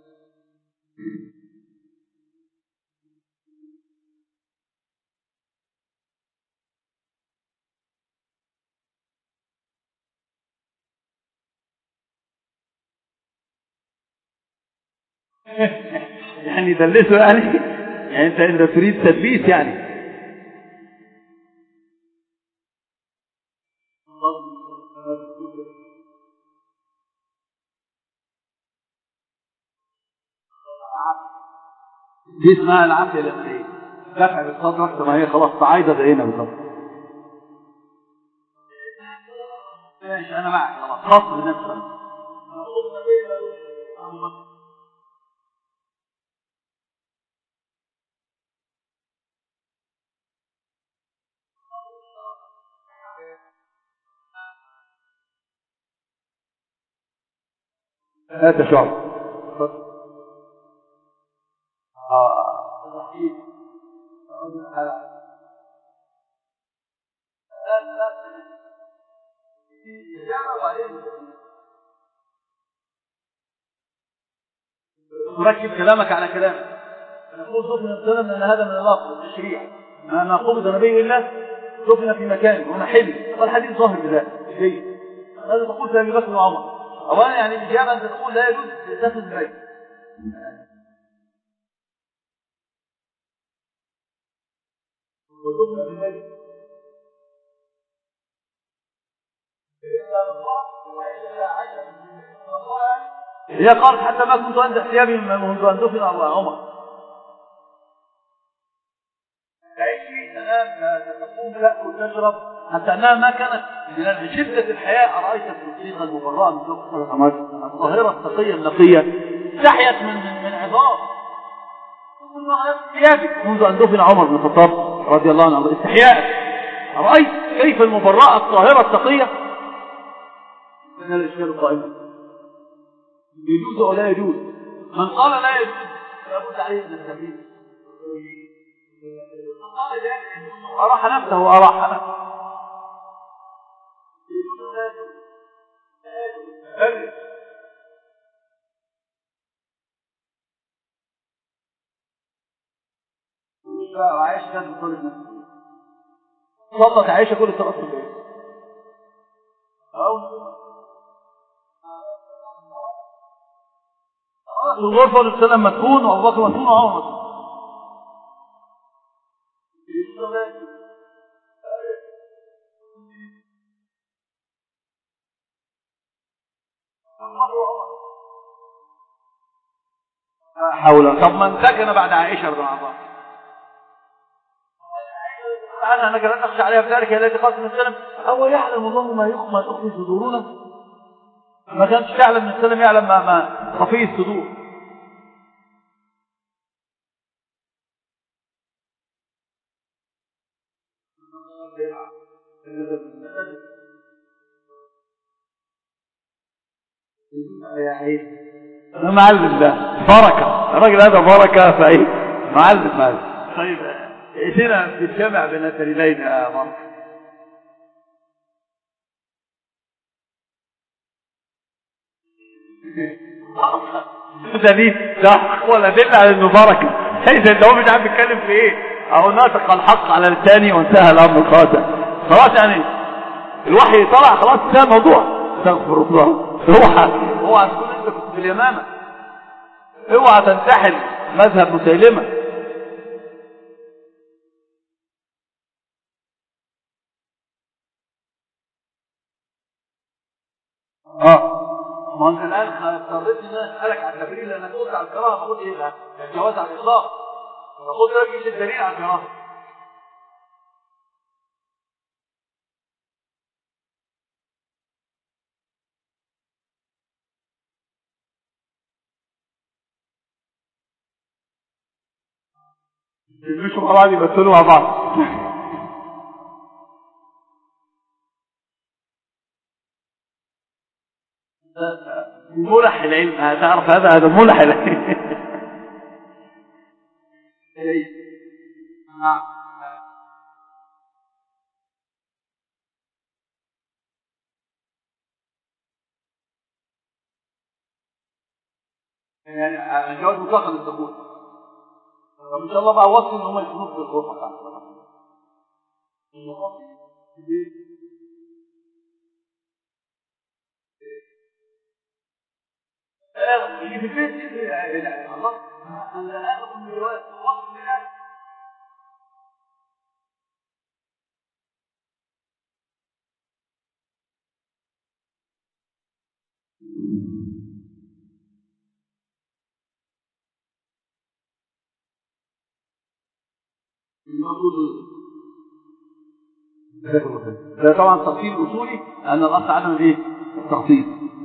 يعني دلسه يعني يعني انت انت تريد تدبيس يعني دي اسمها العافيه اليقينيه دفع بالصدر اكتر ما هي خلاص صعايده زينا بالظبط ماشي انا معك خلاص خاص بنفسك هذا شعب مركب كلامك على كلامك نقول صوفنا السلام ان هذا من الله التشريع ما قبض نبي الله صوفنا في مكان ونحل والحديث ظاهر بذلك جيد هذا تقول في ابي بكر وعمر اولا يعني الاجابه انت تقول لا يجوز تتخذ البيت وصوفنا في البيت هي قالت حتى ما كنت أنزع ثيابي منذ أن دفن عمر تعيشي تنام تقوم تأكل تشرب حتى أنها ما كانت من شدة الحياة أرأيت الصديقة المبرأة من ذوق الظاهرة التقية النقية استحيت من من من عظام ثيابك منذ أن دفن عمر بن الخطاب رضي الله عنه استحياء أرأيت كيف المبرأة الطاهرة التقية من الإشكال القائمة يجوز أو لا يجوز من قال لا يجوز لابد عليه من التمييز أراح نفسه وأراح نفسه عايشة كانت بطول النفس صدق عايشة كل التغطر بيه الغرفة والسلام مدفون وأبو بكر مدفون وعمر مدفون حول طب من سكن بعد عائشة رضي الله عنها أنا أنا كان أخشى عليها بذلك التي قالت من السلام هو يعلم الله ما يخفى تخفي صدورنا ما كانش يعلم من السلام يعلم ما ما خفي الصدور أنا معلم ده بركة الراجل هذا بركة فأيه معلم معلم طيب إيشنا بتجمع بين الدليلين يا مرحبا دليل ده ولا دل على انه بركه اذا ده هو مش عارف يتكلم في ايه اهو ناطق الحق على لساني وانتهى الامر الخاتم خلاص يعني الوحي طلع خلاص انتهى الموضوع استغفر الله اوعى اوعى تكون انت كنت في اليمامه اوعى تنتحل مذهب مسيلمه اه ما انت الان اضطريت ان انا اسالك عن التبرير لان انا قلت على الكراهه بقول ايه الجواز على الاطلاق فقلت لك ايش الدليل على الكراهه يلبسوا مع بعض يمثلوا مع بعض ملح العلم، هتعرف هذا هذا ملح العلم. يعني الجواز مطلقا للدخول. ان شاء الله بقى وصل ان هم يكونوا في الغرفه بتاعتهم. اللي في البيت لا الله انا لا اخذ من الجواز وقت من ده طبعا تفصيل اصولي ان الاصل عدم الايه التخصيص.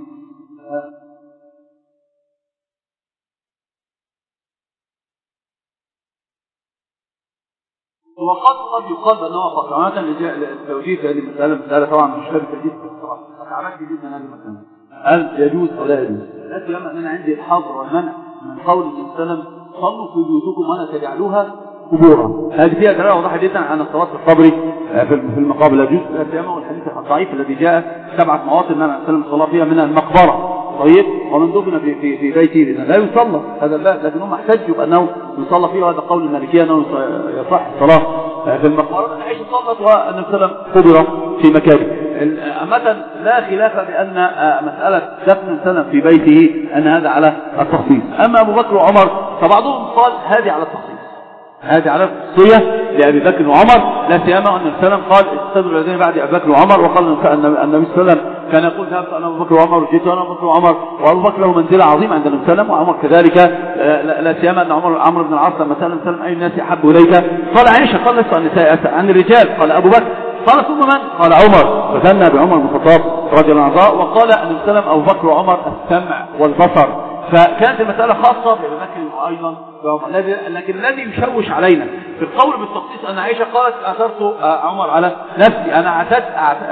وقد قد يقال انه خاص عامه التوجيه في هذه المساله مساله طبعا مش فاهم التوجيه طبعا تعبت جدا هذه المساله هل يجوز ولا يجوز. لكن لما انا عندي الحظر والمنع من قول الانسان صلوا في بيوتكم ولا تجعلوها قبورا، هذه فيها دلاله واضحه جدا عن الصلاه في القبر في المقابر. لا يجوز لا سيما والحديث الضعيف الذي جاء سبعه مواطن من الانسان الصلاه فيها من المقبره طيب ومن دفن في في في بيته لا يصلى هذا الباب، لكن هم احتجوا بانه يصلى فيه، وهذا قول المالكيه انه يصح الصلاه في المقبره. عائشه صلت وان السلام قبر في مكانه. عامه لا خلاف بان مساله دفن السلام في بيته ان هذا على التخصيص. اما ابو بكر وعمر فبعضهم قال هذه على التخصيص، هذه على الخصوصيه لابي بكر وعمر، لا سيما ان السلام قال استدروا الذين بعد ابي بكر وعمر، وقال ان النبي صلى الله عليه وسلم كان يقول ذهبت انا ابو بكر وعمر وجئت انا ابو بكر وعمر، وابو بكر له منزله عظيمه عند النبي صلى الله عليه وسلم وعمر كذلك. لا سيما ان عمر عمرو بن العاص لما سال النبي اي الناس احب اليك قال عائشه، قال لست عن النساء عن الرجال قال ابو بكر، قال ثم من؟ قال عمر، فثنى بعمر بن الخطاب رضي الله عنه، وقال ان النبي صلى الله عليه وسلم ابو بكر وعمر السمع والبصر. فكانت المسألة خاصة بأبي بكر أيضا، لكن الذي يشوش علينا في القول بالتخصيص أن عائشة قالت أثرت عمر على نفسي، أنا اعتدت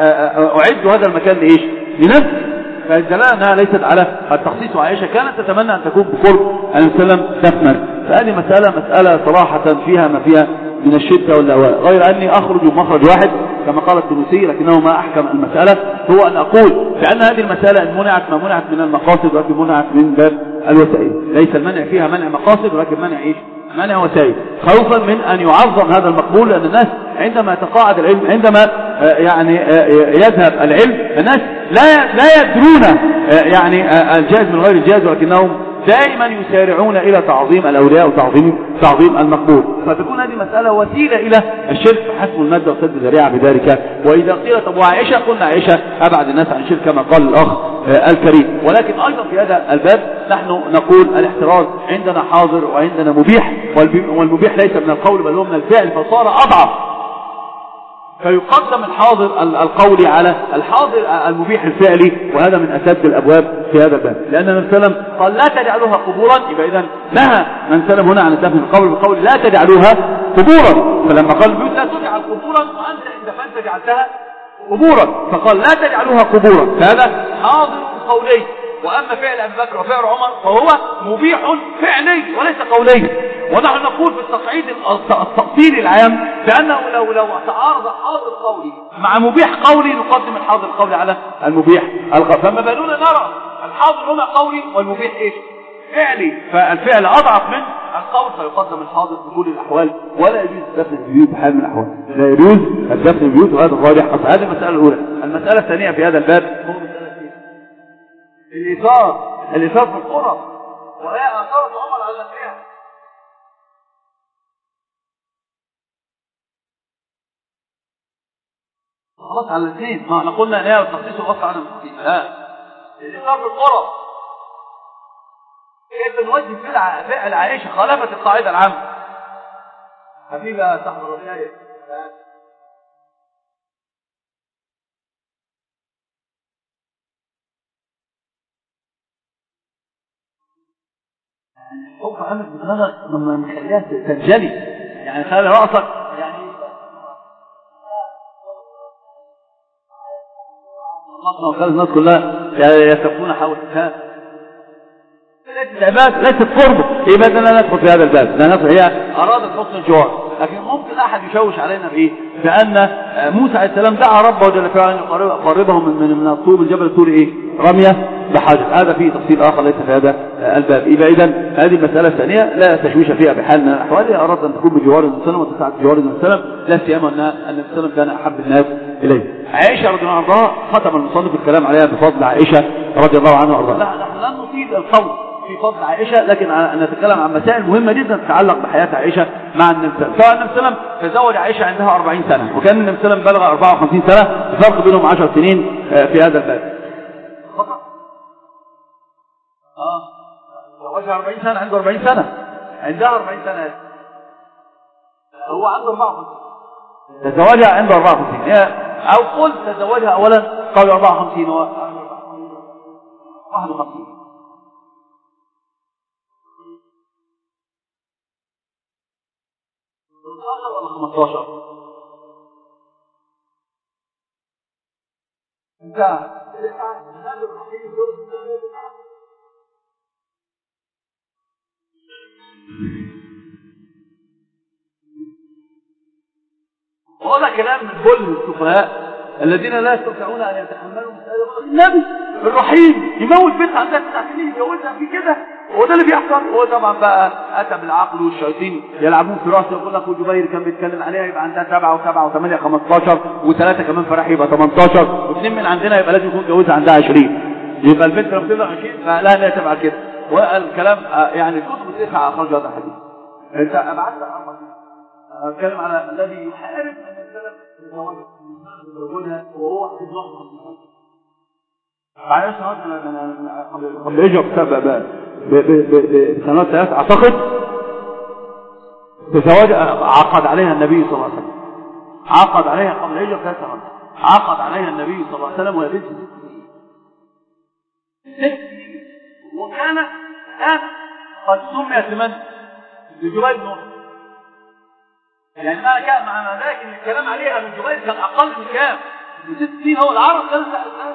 أعد هذا المكان لإيش؟ لنفسي. فالدلالة أنها ليست على التخصيص، وعائشة كانت تتمنى أن تكون بقرب النبي صلى الله عليه وسلم دفنا. فهذه مسألة مسألة صراحة فيها ما فيها من الشدة واللواء، غير أني أخرج مخرج واحد كما قال التونسي، لكنه ما أحكم المسألة هو أن أقول بأن هذه المسألة إن منعت ما منعت من المقاصد ولكن منعت من باب الوسائل، ليس المنع فيها منع مقاصد ولكن منع إيش؟ منع وسائل، خوفا من أن يعظم هذا المقبول، لأن الناس عندما يتقاعد العلم، عندما يعني يذهب العلم، الناس لا لا يدرون يعني الجائز من غير الجائز، ولكنهم دائما يسارعون إلى تعظيم الأولياء وتعظيم تعظيم المقبول، فتكون هذه مسألة وسيلة إلى الشرك فحسب المادة وسد ذريعة بذلك. وإذا قيلت أبو عائشة قلنا عائشة أبعد الناس عن الشرك كما قال الأخ الكريم. ولكن أيضا في هذا الباب نحن نقول الاحتراز عندنا حاضر وعندنا مبيح، والمبيح ليس من القول بل هو من الفعل، فصار أضعف، فيقدم الحاضر القولي على الحاضر المبيح الفعلي، وهذا من أسد الأبواب في هذا الباب. لأن النبي صلى الله عليه وسلم قال لا تجعلوها قبورا، يبقى إذن نهى من سلم هنا عن الدفن القول بالقول لا تجعلوها قبورا. فلما قال البيوت لا تجعل قبورا وأنت إن دفنت جعلتها قبورا، فقال لا تجعلوها قبورا، فهذا حاضر قولي. وأما فعل أبي بكر وفعل عمر فهو مبيح فعلي وليس قولي. ونحن نقول في التصعيد التفصيلي العام بأنه لو لو تعارض حاضر قولي مع مبيح قولي نقدم الحاضر القولي على المبيح القولي. فما بالنا نرى الحاضر هنا قولي والمبيح ايش؟ فعلي، فالفعل أضعف من القول فيقدم الحاضر في كل الأحوال. ولا يجوز الدفن في البيوت بحال من الأحوال، لا يجوز الدفن في البيوت، وهذا الراجح. هذه المسألة الأولى. المسألة الثانية في هذا الباب هو الإيثار، الإيثار في القرى، وهي آثار عمر على نفسها. خلاص على الاثنين، ما احنا قلنا ان هي التخصيص وغص عن التخصيص. لا، الإيثار في القرى كيف نوجه فعل عائشة خالفت القاعدة العامة. حبيبي يا صاحب الرجاية، حب عامل بدماغك لما نخليها تنجلي، يعني خلي رأسك يعني الله وخلي الناس كلها يسفون حولها. ليست عبادة، ليست قربة، يبقى لا ندخل في هذا الباب، لا ندخل. هي أرادت حسن الجوار، لكن ممكن أحد يشوش علينا بإيه؟ بأن موسى عليه السلام دعا ربه جل في علاه أن يقربه من من من الطور الجبل الطور إيه؟ رمية بحجر. هذا فيه تفصيل آخر ليس في هذا الباب. يبقى إذا هذه المسألة الثانية لا تشويش فيها بحال من الأحوال. هي أرادت أن تكون بجوار النبي صلى الله عليه وسلم وتسعد بجوار النبي صلى الله عليه وسلم، لا سيما أن النبي صلى الله عليه وسلم كان أحب الناس إليه. عائشة رضي الله عنها ختم المصنف الكلام عليها بفضل عائشة رضي الله عنها وارضاها. لا نحن لن نطيل القول في فضل عائشة، لكن أن نتكلم عن مسائل مهمة جدا تتعلق بحياة عائشة مع النبي صلى الله عليه وسلم. سواء النبي صلى الله عليه وسلم تزوج عائشة عندها أربعين سنة، وكان النبي صلى الله عليه وسلم بلغ أربعة وخمسين سنة، الفرق بينهم عشر سنين في هذا الباب. اه تزوجها أربعين سنة، عنده أربعين سنة، عندها أربعين سنة، هو عنده أربعة وخمسين. تزوجها عنده أربعة وخمسين، أو قلت تزوجها أولا قبل أربعة وخمسين هو واحد وخمسين. خمستاشر انت وهذا كلام من كل السفهاء الذين لا يستطيعون ان يتحملوا مسألة النبي الرحيم يموت بنت عندها تسع سنين يجوزها في كده، وده اللي بيحصل. هو طبعا بقى اتى بالعقل والشياطين يلعبون في راسه، يقول لك وجبير كان بيتكلم عليها يبقى عندها سبعة وسبعة وثمانية خمستاشر، وثلاثة كمان فرح يبقى تمنتاشر، واثنين من عندنا يبقى لازم يكون جوزها عندها عشرين، يبقى البنت لما تبلغ عشرين فلا لا تبع كده. والكلام يعني كتب التسعة اخرج هذا الحديث. انت ابعدت عن اتكلم على الذي يحارب ان السلف يتزوجها وهو في لحظه بعد سنوات قبل هجرة بسنوات ثلاث اعتقد تزوج عقد عليها النبي صلى الله عليه وسلم، عقد عليها قبل هجرة ثلاث سنوات، عقد عليها النبي صلى الله عليه وسلم وهي بنت ست سنين، وكانت قد سميت لمن؟ لجبير بن نصر. يعني ما كان مع ذلك ان الكلام عليها من جبير كان اقل من كام؟ من ست سنين. هو العرب كانت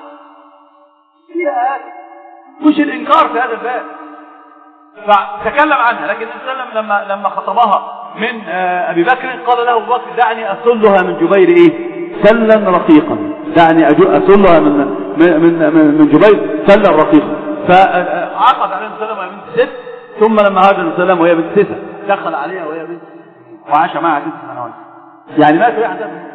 فيها هذا مش الانكار في هذا الباب، فتكلم عنها. لكن النبي صلى الله عليه وسلم لما لما خطبها من ابي بكر قال له ابو بكر دعني اسلها من جبير ايه؟ سلا رقيقا، دعني اسلها من من من, من جبير سلا رقيقا. فعقد عليها النبي صلى الله عليه وسلم وهي بنت ست، ثم لما هاجر النبي صلى الله عليه وسلم وهي بنت تسع دخل عليها وهي بنت وعاش معها ست سنوات. يعني ما في عندها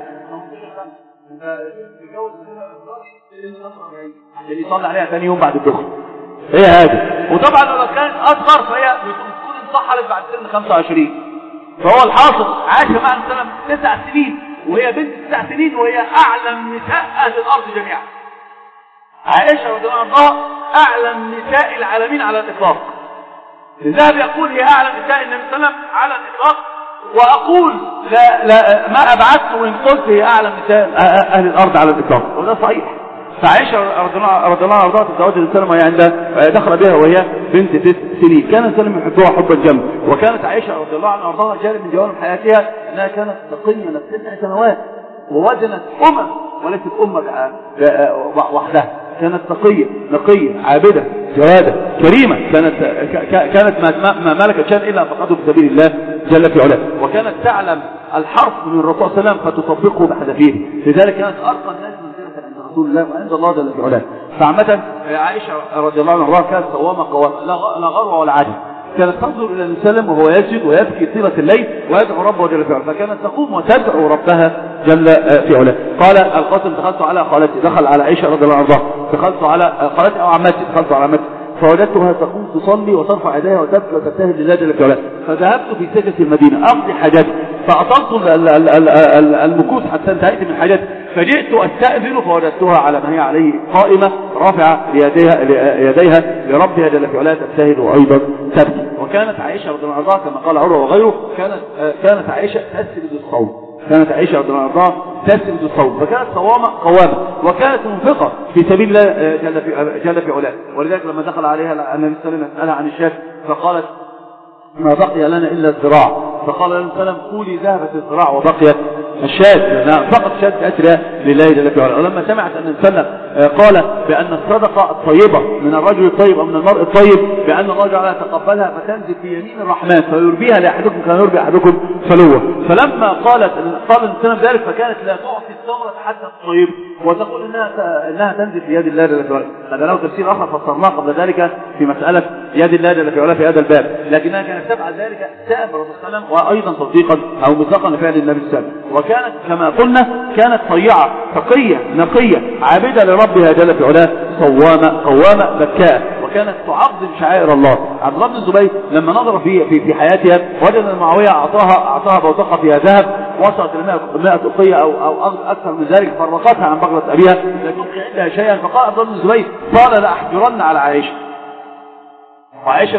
اللي يصلي عليها ثاني يوم بعد الدخل هي هذه. وطبعا لو كانت اصغر فهي بتكون انصحلت بعد سن خمسة وعشرين. فهو الحاصل عاش مع النبي صلى الله عليه وسلم تسع سنين وهي بنت تسع سنين وهي اعلم نساء اهل الارض جميعا. عائشه رضي الله عنها اعلم نساء العالمين على الاطلاق. الذهبي يقول هي اعلم نساء النبي صلى الله عليه وسلم على الاطلاق، واقول لا لا ما ابعدت وان قلت هي اعلم نساء اهل الارض على الاطلاق، وده صحيح. فعائشه رضي الله عنها ارضاها تزوجها النبي صلى الله عليه وسلم وهي دخل بها وهي بنت تسع سنين. كان النبي صلى الله عليه وسلم يحبها حبا جما، وكانت عائشه رضي الله عنها ارضاها جانب من جوانب حياتها انها كانت تقيه تسع سنوات ووزنت امم وليست امه وحدها، كانت تقيه نقيه عابده جواده كريمه، كانت كانت ما ملكت شيئا الا فقده في سبيل الله جل في علاه، وكانت تعلم الحرف من الرسول صلى الله عليه وسلم فتطبقه بحذافيره. لذلك كانت ارقى الناس منزله عند رسول الله وعند الله جل في علاه. فعامه عائشه رضي الله عنها كانت صوامه قوامه لا غرو ولا عجز، كانت تنظر الى النبي صلى الله عليه وسلم وهو يسجد ويبكي طيله الليل ويدعو ربه جل في علاه، فكانت تقوم وتدعو ربها جل في علاه. قال القاسم دخلت على خالتي، دخل على عائشه رضي الله عنها، دخلت على خالتي او عمتي، دخلت على عمتي فوجدتها تقوم تصلي وترفع يديها وتبكي وتبتهل لله جل في علاه. فذهبت في سكه المدينه اقضي حاجاتي، فاطلت المكوث حتى انتهيت من حاجاتي، فجئت استاذن فوجدتها على ما هي عليه قائمه رافعه يديها يديها لربها جل في علاه تبتهل وايضا تبكي. وكانت عائشه رضي الله عنها كما قال عروه وغيره كانت كانت عائشه تسجد الصوم، كانت عائشه رضي الله عنها تسجد الصوم، فكانت صوامه قوامه، وكانت منفقه في سبيل الله جل في جل في علاه. ولذلك لما دخل عليها النبي صلى الله عليه وسلم سالها عن الشاة فقالت ما بقي لنا الا الذراع، فقال النبي صلى الله عليه وسلم قولي ذهبت الذراع وبقيت الشاذ، فقط شاذ تأثير لله جل وعلا. ولما سمعت أن السنة قال بأن الصدقة الطيبة من الرجل الطيب أو من المرء الطيب بأن الله جل وعلا يتقبلها فتنزل في يمين الرحمن فيربيها لأحدكم كما يربي أحدكم فلوه. فلما قالت قال السنة ذلك فكانت لا تعطي الثمرة حتى الطيب وتقول إنها انها تنزل في يد الله جل وعلا. هذا له تفسير اخر فسرناه قبل ذلك في مساله يد الله جل وعلا في هذا الباب، لكنها كانت تفعل ذلك تائب الرسول صلى الله عليه وسلم وايضا تصديقا او مصداقا لفعل النبي صلى الله عليه وسلم. وكانت كما قلنا كانت طيعه تقيه نقيه عابده لربها جل وعلا صوامه قوامه بكاء، وكانت تعظم شعائر الله. عبد الله بن الزبير لما نظر في في, في حياتها وجد ان معاويه اعطاها اعطاها بوتقه فيها ذهب وصلت ل مائة أقية أو أو أكثر من ذلك، فرقتها عن بغلة أبيها لا تبقي عندها شيئا. فقال عبد الله بن الزبير قال لا أحجرن على عائشة، وعائشة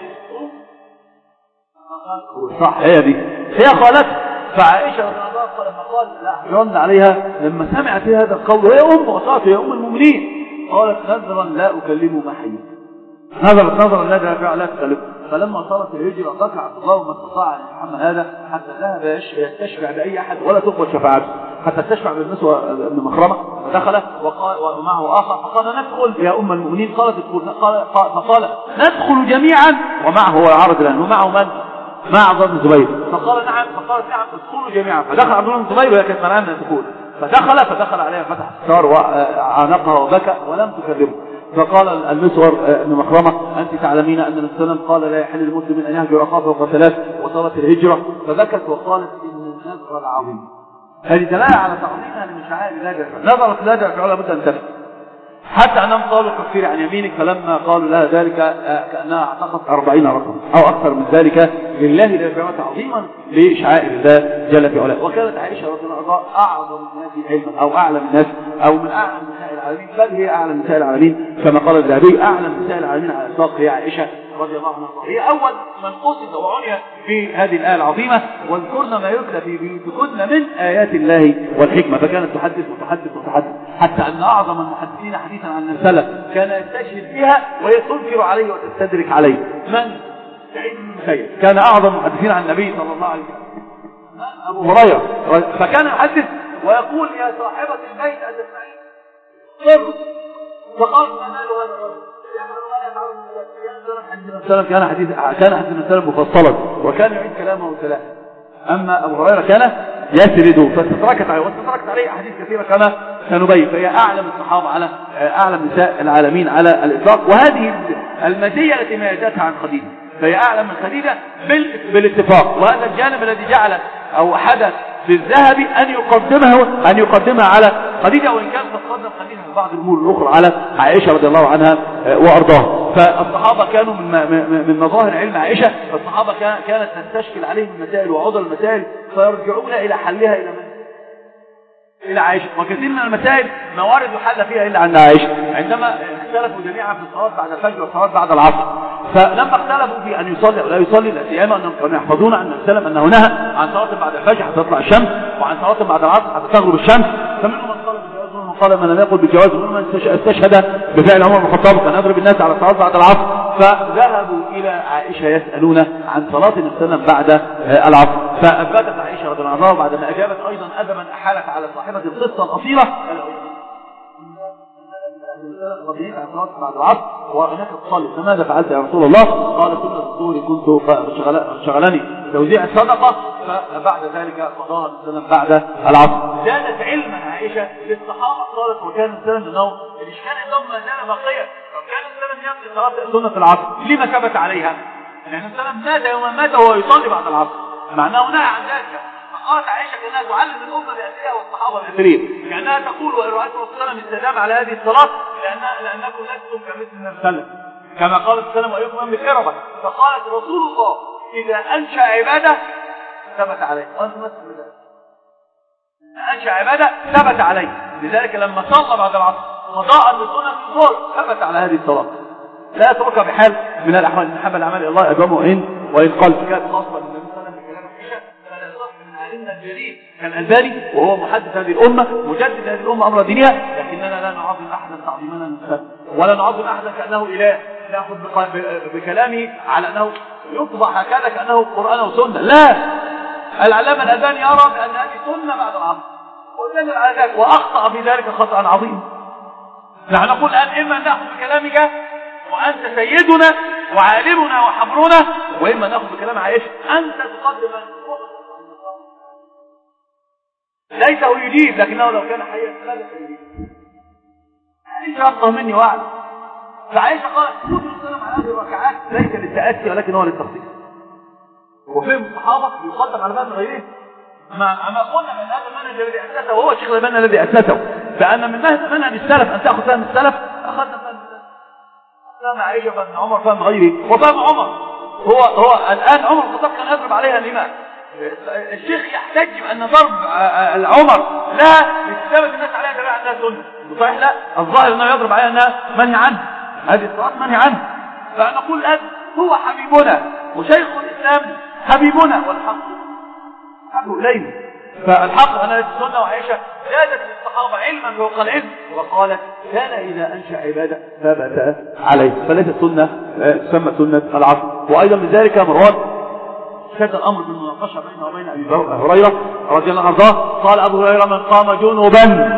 صح هي دي هي قالت. فعائشة رضي الله عنها لما قال لا أحجرن عليها لما سمعت هذا القول وهي أم وصاته هي أم المؤمنين قالت نذرا لا أكلمه ما حي، نظرت نظرا لا لا تكلمه. فلما صارت الهجرة قطع عبد الله ما استطاع أن يتحمل هذا حتى ذهب يستشفع بأي أحد ولا تقبل شفاعته حتى استشفع بالنسوة بن مخرمة فدخل وقال ومعه آخر فقال ندخل يا أم المؤمنين، قالت ادخل قال فقال ندخل جميعا ومعه هو عرض الآن ومعه من؟ مع عبد الله بن الزبير. فقال نعم فقالت نعم ادخلوا جميعا. فدخل عبد الله بن الزبير وهي كانت منعها من الدخول فدخل فدخل عليها فتح الستار وعانقها وبكى ولم تكلمه. فقال المسور بن مخرمة أنت تعلمين أن النبي صلى الله عليه وسلم قال لا يحل المسلم أن يهجر أخاه فوق ثلاث وصارت الهجرة. فبكت وقالت إن النذر العظيم هذه دلالة على تعظيمها من شعائر الله جل وعلا. نظرت لا جل وعلا بد أن تفهم حتى أنهم قالوا كفري عن يمينك. فلما قالوا لها ذلك كأنها اعتقت أربعين رقم أو أكثر من ذلك لله جل وعلا تعظيما لشعائر الله جل وعلا. وكانت عائشة رضي الله عنها أعظم الناس علما أو أعلم الناس أو من أعلم نساء العالمين، بل هي أعلم نساء العالمين كما قال الذهبي أعلم نساء العالمين على الإطلاق هي عائشة رضي الله عنها. هي أول من قصد وعني في هذه الآية العظيمة واذكرن ما يتلى في بيوتكن من آيات الله والحكمة. فكانت تحدث وتحدث وتحدث حتى أن أعظم المحدثين حديثا عن السلف كان يستشهد بها وهي تنكر عليه وتستدرك عليه. من؟ سعيد بن المسيب كان أعظم المحدثين عن النبي صلى الله عليه وسلم. أبو هريرة فكان يحدث ويقول يا صاحبة البيت أتسمعين قر فقال ما مال هذا الرجل كان حديث كان حديث السلف مفصلا وكان يعيد كلامه ثلاثة. أما أبو هريرة كان يسرد فتتركت عليه وتتركت عليه أحاديث كثيرة كما سنبين. فهي أعلم الصحابة على أعلم نساء العالمين على الإطلاق. وهذه المزية التي ميزتها عن خديجة فهي أعلم من خديجة بالاتفاق. وهذا الجانب الذي جعل أو حدث بالذهب أن يقدمه أن يقدمها على خديجة وإن كان تقدم خديجة في بعض الأمور الأخرى على عائشة رضي الله عنها وأرضاها. فالصحابة كانوا من من مظاهر علم عائشة فالصحابة كانت تستشكل عليهم المسائل وعضل المسائل فيرجعون إلى حلها إلى من؟ إلى عائشة. وكثير من المسائل موارد يحل فيها إلا عند عائشة عندما اختلفوا جميعا في الصلاة بعد الفجر والصلاة بعد العصر. فلما اختلفوا في أن يصلي أو لا يصلي لا سيما أنهم كانوا يحفظون عن النبي صلى الله عليه وسلم أنه نهى عن صلاة بعد الفجر حتى تطلع الشمس وعن صلاة بعد العصر حتى تغرب الشمس. فمنهم من قال بجواز ومن قال من لم يقل بجواز ومنهم من استشهد بفعل عمر بن الخطاب كان يضرب الناس على الصلاة بعد العصر. فذهبوا إلى عائشة يسألون عن صلاة النبي صلى الله عليه وسلم بعد العصر. فأثبتت عائشة رضي الله عنها وبعدما أجابت أيضا أدبا أحالت على صاحبة القصة الأصيلة رضيت عن صلاة بعد العصر وهناك تصلي فماذا فعلت يا رسول الله؟ قال كنا في الظهر كنت شغلني توزيع الصدقة فبعد ذلك قضاها السلام بعد العصر. زادت علما عائشة للصحابة قالت وكان السلام أنه الإشكال عندهم ما زال باقيا وكان السلام يقضي صلاة سنة العصر لما ثبت عليها؟ لأن السلام مات يوم مات وهو يصلي بعد العصر معناه نهى عن ذلك. فقالت عائشة كأنها تعلم الأمة بأسئلة والصحابة الأثرين كأنها تقول وإن رأيت رسول الله استدام على هذه الصلاة لأنها لأنكم لستم كمثل النبي صلى الله عليه وسلم كما قال السلام وأيكم أملك إربا. فقالت رسول الله إذا أنشأ عبادة ثبت عليه وأنت مثل ذلك أنشأ عبادة ثبت عليه. لذلك لما صلى بعد العصر قضاء لسنة الظهر ثبت على هذه الصلاة لا يتركها بحال من الأحوال. إن حب الأعمال الله أدومه وإن وإن قال كانت خاصة بالنبي صلى الله عليه وسلم بكلام عائشة فلا يصح من عالمنا الجليل كالألباني وهو محدث هذه الأمة مجدد هذه الأمة أمر دينها. لكننا لا نعظم أحدا تعظيمنا المستقبل ولا نعظم أحدا كأنه إله نأخذ بكلامه على أنه يطبع هكذا كأنه قرآن وسنة. لا العلامة الألباني يرى بأن هذه سنة بعد العصر، وإذن على ذلك وأخطأ في ذلك خطأ عظيم. نحن نقول الآن إما أن نأخذ بكلامك وأنت سيدنا وعالمنا وحبرنا، وإما نأخذ بكلام عائشة أنت تقدم ليته يجيب، لكنه لو كان حيا لا يجيب. عائشة أفضل مني وأعلم. فعائشة قالت خذ السلام على هذه الركعات ليس للتأتي ولكن هو للتخصيص. وفهم الصحابة يقدم على فهم غيره. ما ما قلنا من هذا المنهج الذي أسسه وهو الشيخ الألباني الذي أسسه، فأن من منهج السلف أن تأخذ فهم السلف، أخذنا فهم السلف. فهم عائشة فهم عمر فهم غيره وفهم عمر. هو هو الآن عمر الخطاب كان يضرب عليها الإمام. الشيخ يحتج بأن ضرب العمر لا لسبب الناس عليها تبع أنها سنة، صحيح؟ لا، الظاهر أنه يضرب عليها أنها منهي عنه، هذه الصلاة منهي عنه. فنقول الآن هو حبيبنا وشيخ الإسلام حبيبنا، والحق حق إليه. فالحق أن السنة وعائشة زادت للصحابة علما فوق العلم، وقالت كان إذا أنشأ عبادة ثبت عليه، فليست سنة تسمى سنة العصر. وأيضا من ذلك مروان شد الأمر بالمناقشة بينه وبين أبي هريرة رضي الله عنه. قال أبو هريرة من قام جنوبا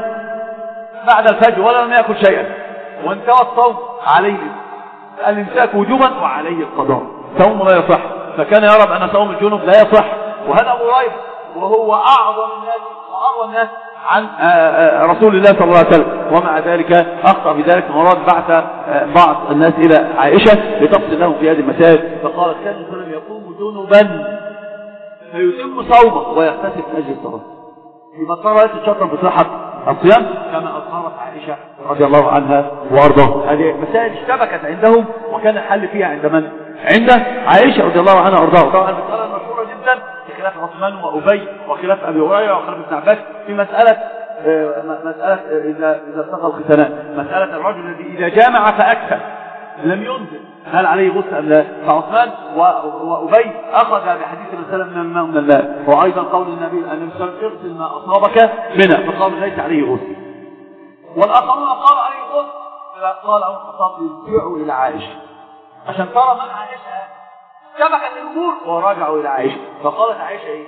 بعد الفجر ولا لم يأكل شيئا وانتهى الصوم عليه الامساك وجوبا وعليه القضاء، صوم لا يصح. فكان يرى بأن صوم الجنوب لا يصح، وهذا أبو هريرة وهو أعظم الناس وأروى الناس عن رسول الله صلى الله عليه وسلم، ومع ذلك أخطأ في ذلك مرات بعث بعض الناس إلى عائشة لتفصل لهم في هذه المسائل، فقالت كان الرجل يقوم جنبا فيتم صومه ويغتسل من أجل الصلاة، يبقى الصلاة تتشطر بصحة الصيام كما أظهرت عائشة رضي الله عنها وأرضاها. هذه مسائل اشتبكت عندهم وكان الحل فيها عند من؟ عند عائشة رضي الله عنها وأرضاها. طبعا المسألة المشهورة جدا في خلاف عثمان وأبي وخلاف أبي هريرة وخلاف ابن عباس في مسألة مسألة إذا إذا التقى الختانان، مسألة الرجل الذي إذا جامع فأكثر لم ينزل هل عليه غسل أم لا؟ فعثمان وأبي أخذ بحديث الرسول من الماء من الماء، وأيضا قول النبي أن يغسل اغسل ما أصابك منها، فقال ليس عليه غسل. والآخرون قال عليه غسل، فقال عمر الخطاب يرجعوا إلى عائشة عشان ترى من عائشة شبكت الأمور، ورجعوا إلى عائشة فقالت عائشة إيه؟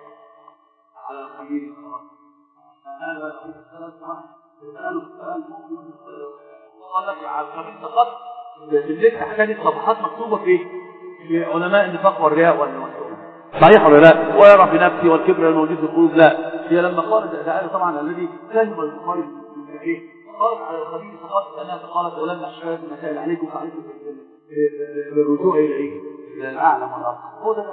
على الخبير هذا الثلاث واحد سألوا سأل قال لك على الخبير فقط بالذات تحتاج صفحات مكتوبة في في علماء النفاق والرياء والمسؤول صحيح ولا لا؟ ويرى في نفسي والكبر الموجود في القلوب لا. هي لما قالت هذا طبعا الذي فهم البخاري في قالت على الخبير فقط أنها قالت ولما أشرت المسائل عليكم فعليكم بالرجوع إلى إيه؟ إلى الأعلم والأرض. هو ده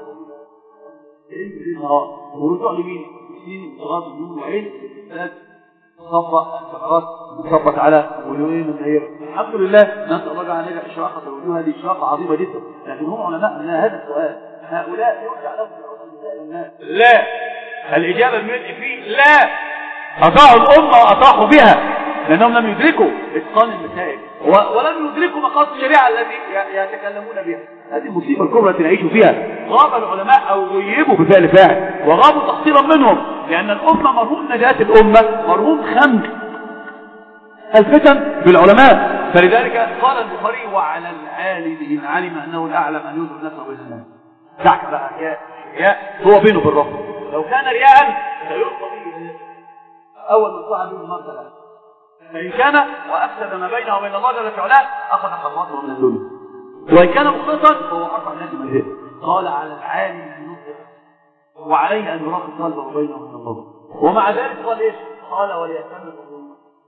ورجوع لمين؟ اثنين انتغاض النون وعين ثلاث صفة انتغاض مصبت على وجوهين من غير. الحمد لله نسأل الله عن نجع إشراقة الوجوه، هذه إشراقة عظيمة جدا، لكن هم علماء أن هذا السؤال هؤلاء يرجع لهم لا الإجابة الملء فيه لا، أطاعوا الأمة وأطاعوا بها لأنهم لم يدركوا إتقان المسائل ولم يدركوا مقاصد الشريعة التي يتكلمون بها. هذه المصيبة الكبرى التي نعيش فيها. غاب العلماء أو غيبوا بفعل فاعل وغابوا تقصيرا منهم، لأن الأمة مرهون نجاة الأمة مرهون خنق الفتن بالعلماء. فلذلك قال البخاري وعلى العالم إن علم أنه الأعلم أن يدعو الناس وإلى الناس. دعك بقى رياء رياء هو بينه بالرب، لو كان رياء سيرضى به أول من صعد به المرسلة، فإن كان وأفسد ما بينه وبين الله جل وعلا أخذ حظاته من الدنيا، وإن كان مخلصا فهو أرفع الناس منزلة. قال على العالم أن يصدق وعليه أن يراقب قلبه بينه وبين الله، ومع ذلك قال إيش؟ قال وليأتمر الله.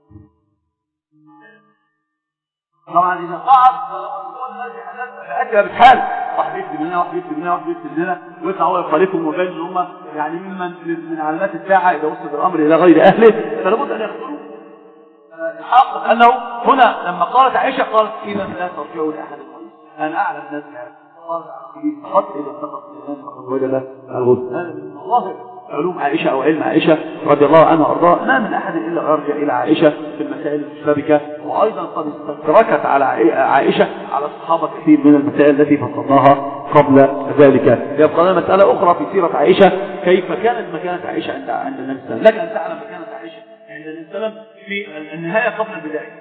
طبعا إذا قعد فأتى بالحال واحد يكتب لنا واحد يكتب لنا واحد يكتب لنا ويطلع هو يخالفهم وبين ان هم يعني ممن من علامات الساعه اذا وصل الامر الى غير اهله فلابد ان يخبروه. الحق انه هنا لما قالت عائشه قالت اذا لا ترجعوا لاحد انا اعلم الناس قالت حتى اذا اتفق الانسان فقد وجد الغسل. هذا من مظاهر علوم عائشه او علم عائشه رضي الله عنها وارضاها، ما من احد الا يرجع الى عائشه في المسائل المشتبكه، وايضا قد استدركت على عائشه على الصحابه كثير من المسائل التي فصلناها قبل ذلك. يبقى لنا مساله اخرى في سيره عائشه، كيف كانت مكانه عائشه عند عند النبي صلى الله عليه وسلم. لك ان تعلم مكانه عائشه عند النبي صلى الله عليه وسلم في النهايه قبل البدايه.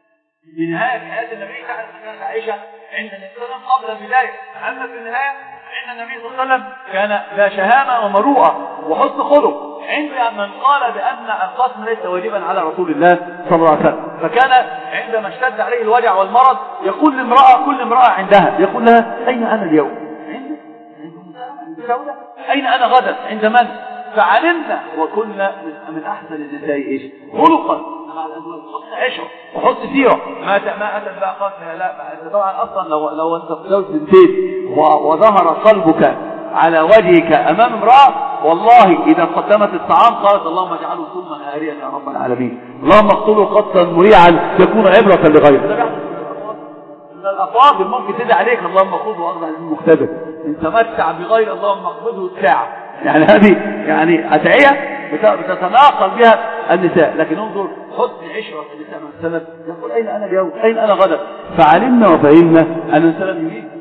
في نهايه حياه النبي تعلم مكانه عائشه عند النبي صلى الله عليه وسلم قبل البدايه، اما في النهايه عند النبي صلى الله عليه وسلم كان ذا شهامة ومروءة وحسن خلق، عند من قال بأن القسم ليس واجبا على رسول الله صلى الله عليه وسلم. فكان عندما اشتد عليه الوجع والمرض يقول لامرأة، كل امرأة عندها يقول لها أين أنا اليوم؟ عند سودة. أين أنا غدا؟ عند من؟ فعلمنا وكنا من أحسن النساء إيش؟ خلقا مع الأزواج، حسن عشرة وحسن سيرة. ما ما أتت بقى قالت لا، طبعا أصلا لو لو أنت في زوج بنتين وظهر قلبك على وجهك أمام امرأة، والله إذا قدمت الطعام قالت اللهم اجعله ثم هاريا يا رب العالمين، اللهم اقتله قتلا مريعا يكون عبرة لغيره. من الأفاضل ممكن تدعي عليك اللهم خذه وأخذ عن المختبر، إن تمتع بغير اللهم اقبضه الساعة. يعني هذه يعني أدعية بتتناقل بها النساء. لكن انظر حسن عشرة النساء من السلف، يقول أين أنا اليوم؟ أين أنا غدا؟ فعلمنا وفهمنا أن السلف يريد،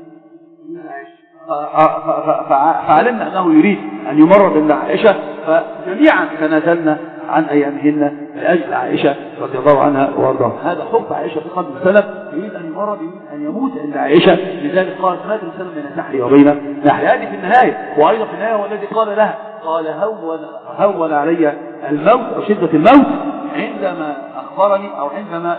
فعلمنا أنه يريد أن يمرض ابن عائشة، فجميعا تنازلنا عن أيامهن لأجل عائشة رضي الله عنها وارضاها. هذا حب عائشة في قلب السلف، يريد أن يمرض، يريد أن يموت عند عائشة. لذلك قال مات السلف بين نحري وبين نحري. هذه في النهاية، وأيضا في النهاية هو الذي قال لها، قال هون هون علي الموت أو شدة الموت عندما أخبرني أو عندما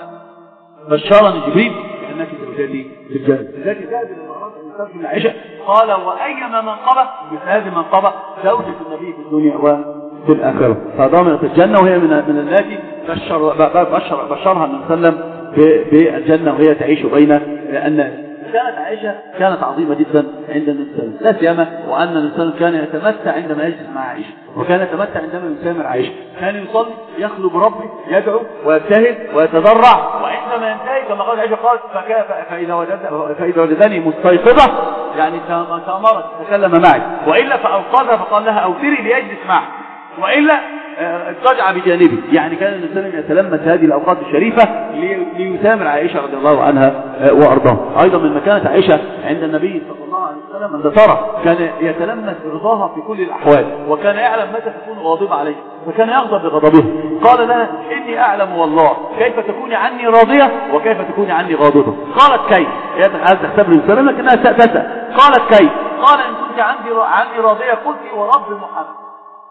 بشرني جبريل أنك زوجتي في الجنة. لذلك ذهب من عائشة قال وأيما منقبة مثل هذه المنقبة زوجة النبي في الدنيا وفي الآخرة، فضامنة الجنة، وهي من من التي بشر بشر بشرها النبي صلى الله عليه وسلم بالجنة وهي تعيش بين الناس. كانت عائشة كانت عظيمة جدا عند النبي صلى الله عليه وسلم، لا سيما وأن النبي صلى الله عليه وسلم كان يتمتع عندما يجلس مع عائشة، وكان يتمتع عندما يسامر عائشة، كان يصلي يخلو بربه يدعو ويجتهد ويتضرع، وعندما ينتهي كما قال عائشة قالت فإذا وجد فإذا وجدني مستيقظة يعني تأمرت تتكلم معي، وإلا فأوقظها فقال لها أوتري ليجلس معه، وإلا اضطجع بجانبي. يعني كان النبي صلى الله عليه وسلم يتلمس هذه الأوقات الشريفة ليسامر عائشة رضي الله عنها وأرضاها. أيضا من مكانة عائشة عند النبي صلى الله عليه وسلم أن ترى كان يتلمس رضاها في كل الأحوال، وكان يعلم متى تكون غاضبة عليه فكان يغضب بغضبها. قال لها إني أعلم والله كيف تكوني عني راضية وكيف تكوني عني غاضبة. قالت كيف؟ هي تختبر النبي صلى الله عليه وسلم لكنها تسأل. قالت كيف؟ قال إن كنت عندي عني راضية قلت ورب محمد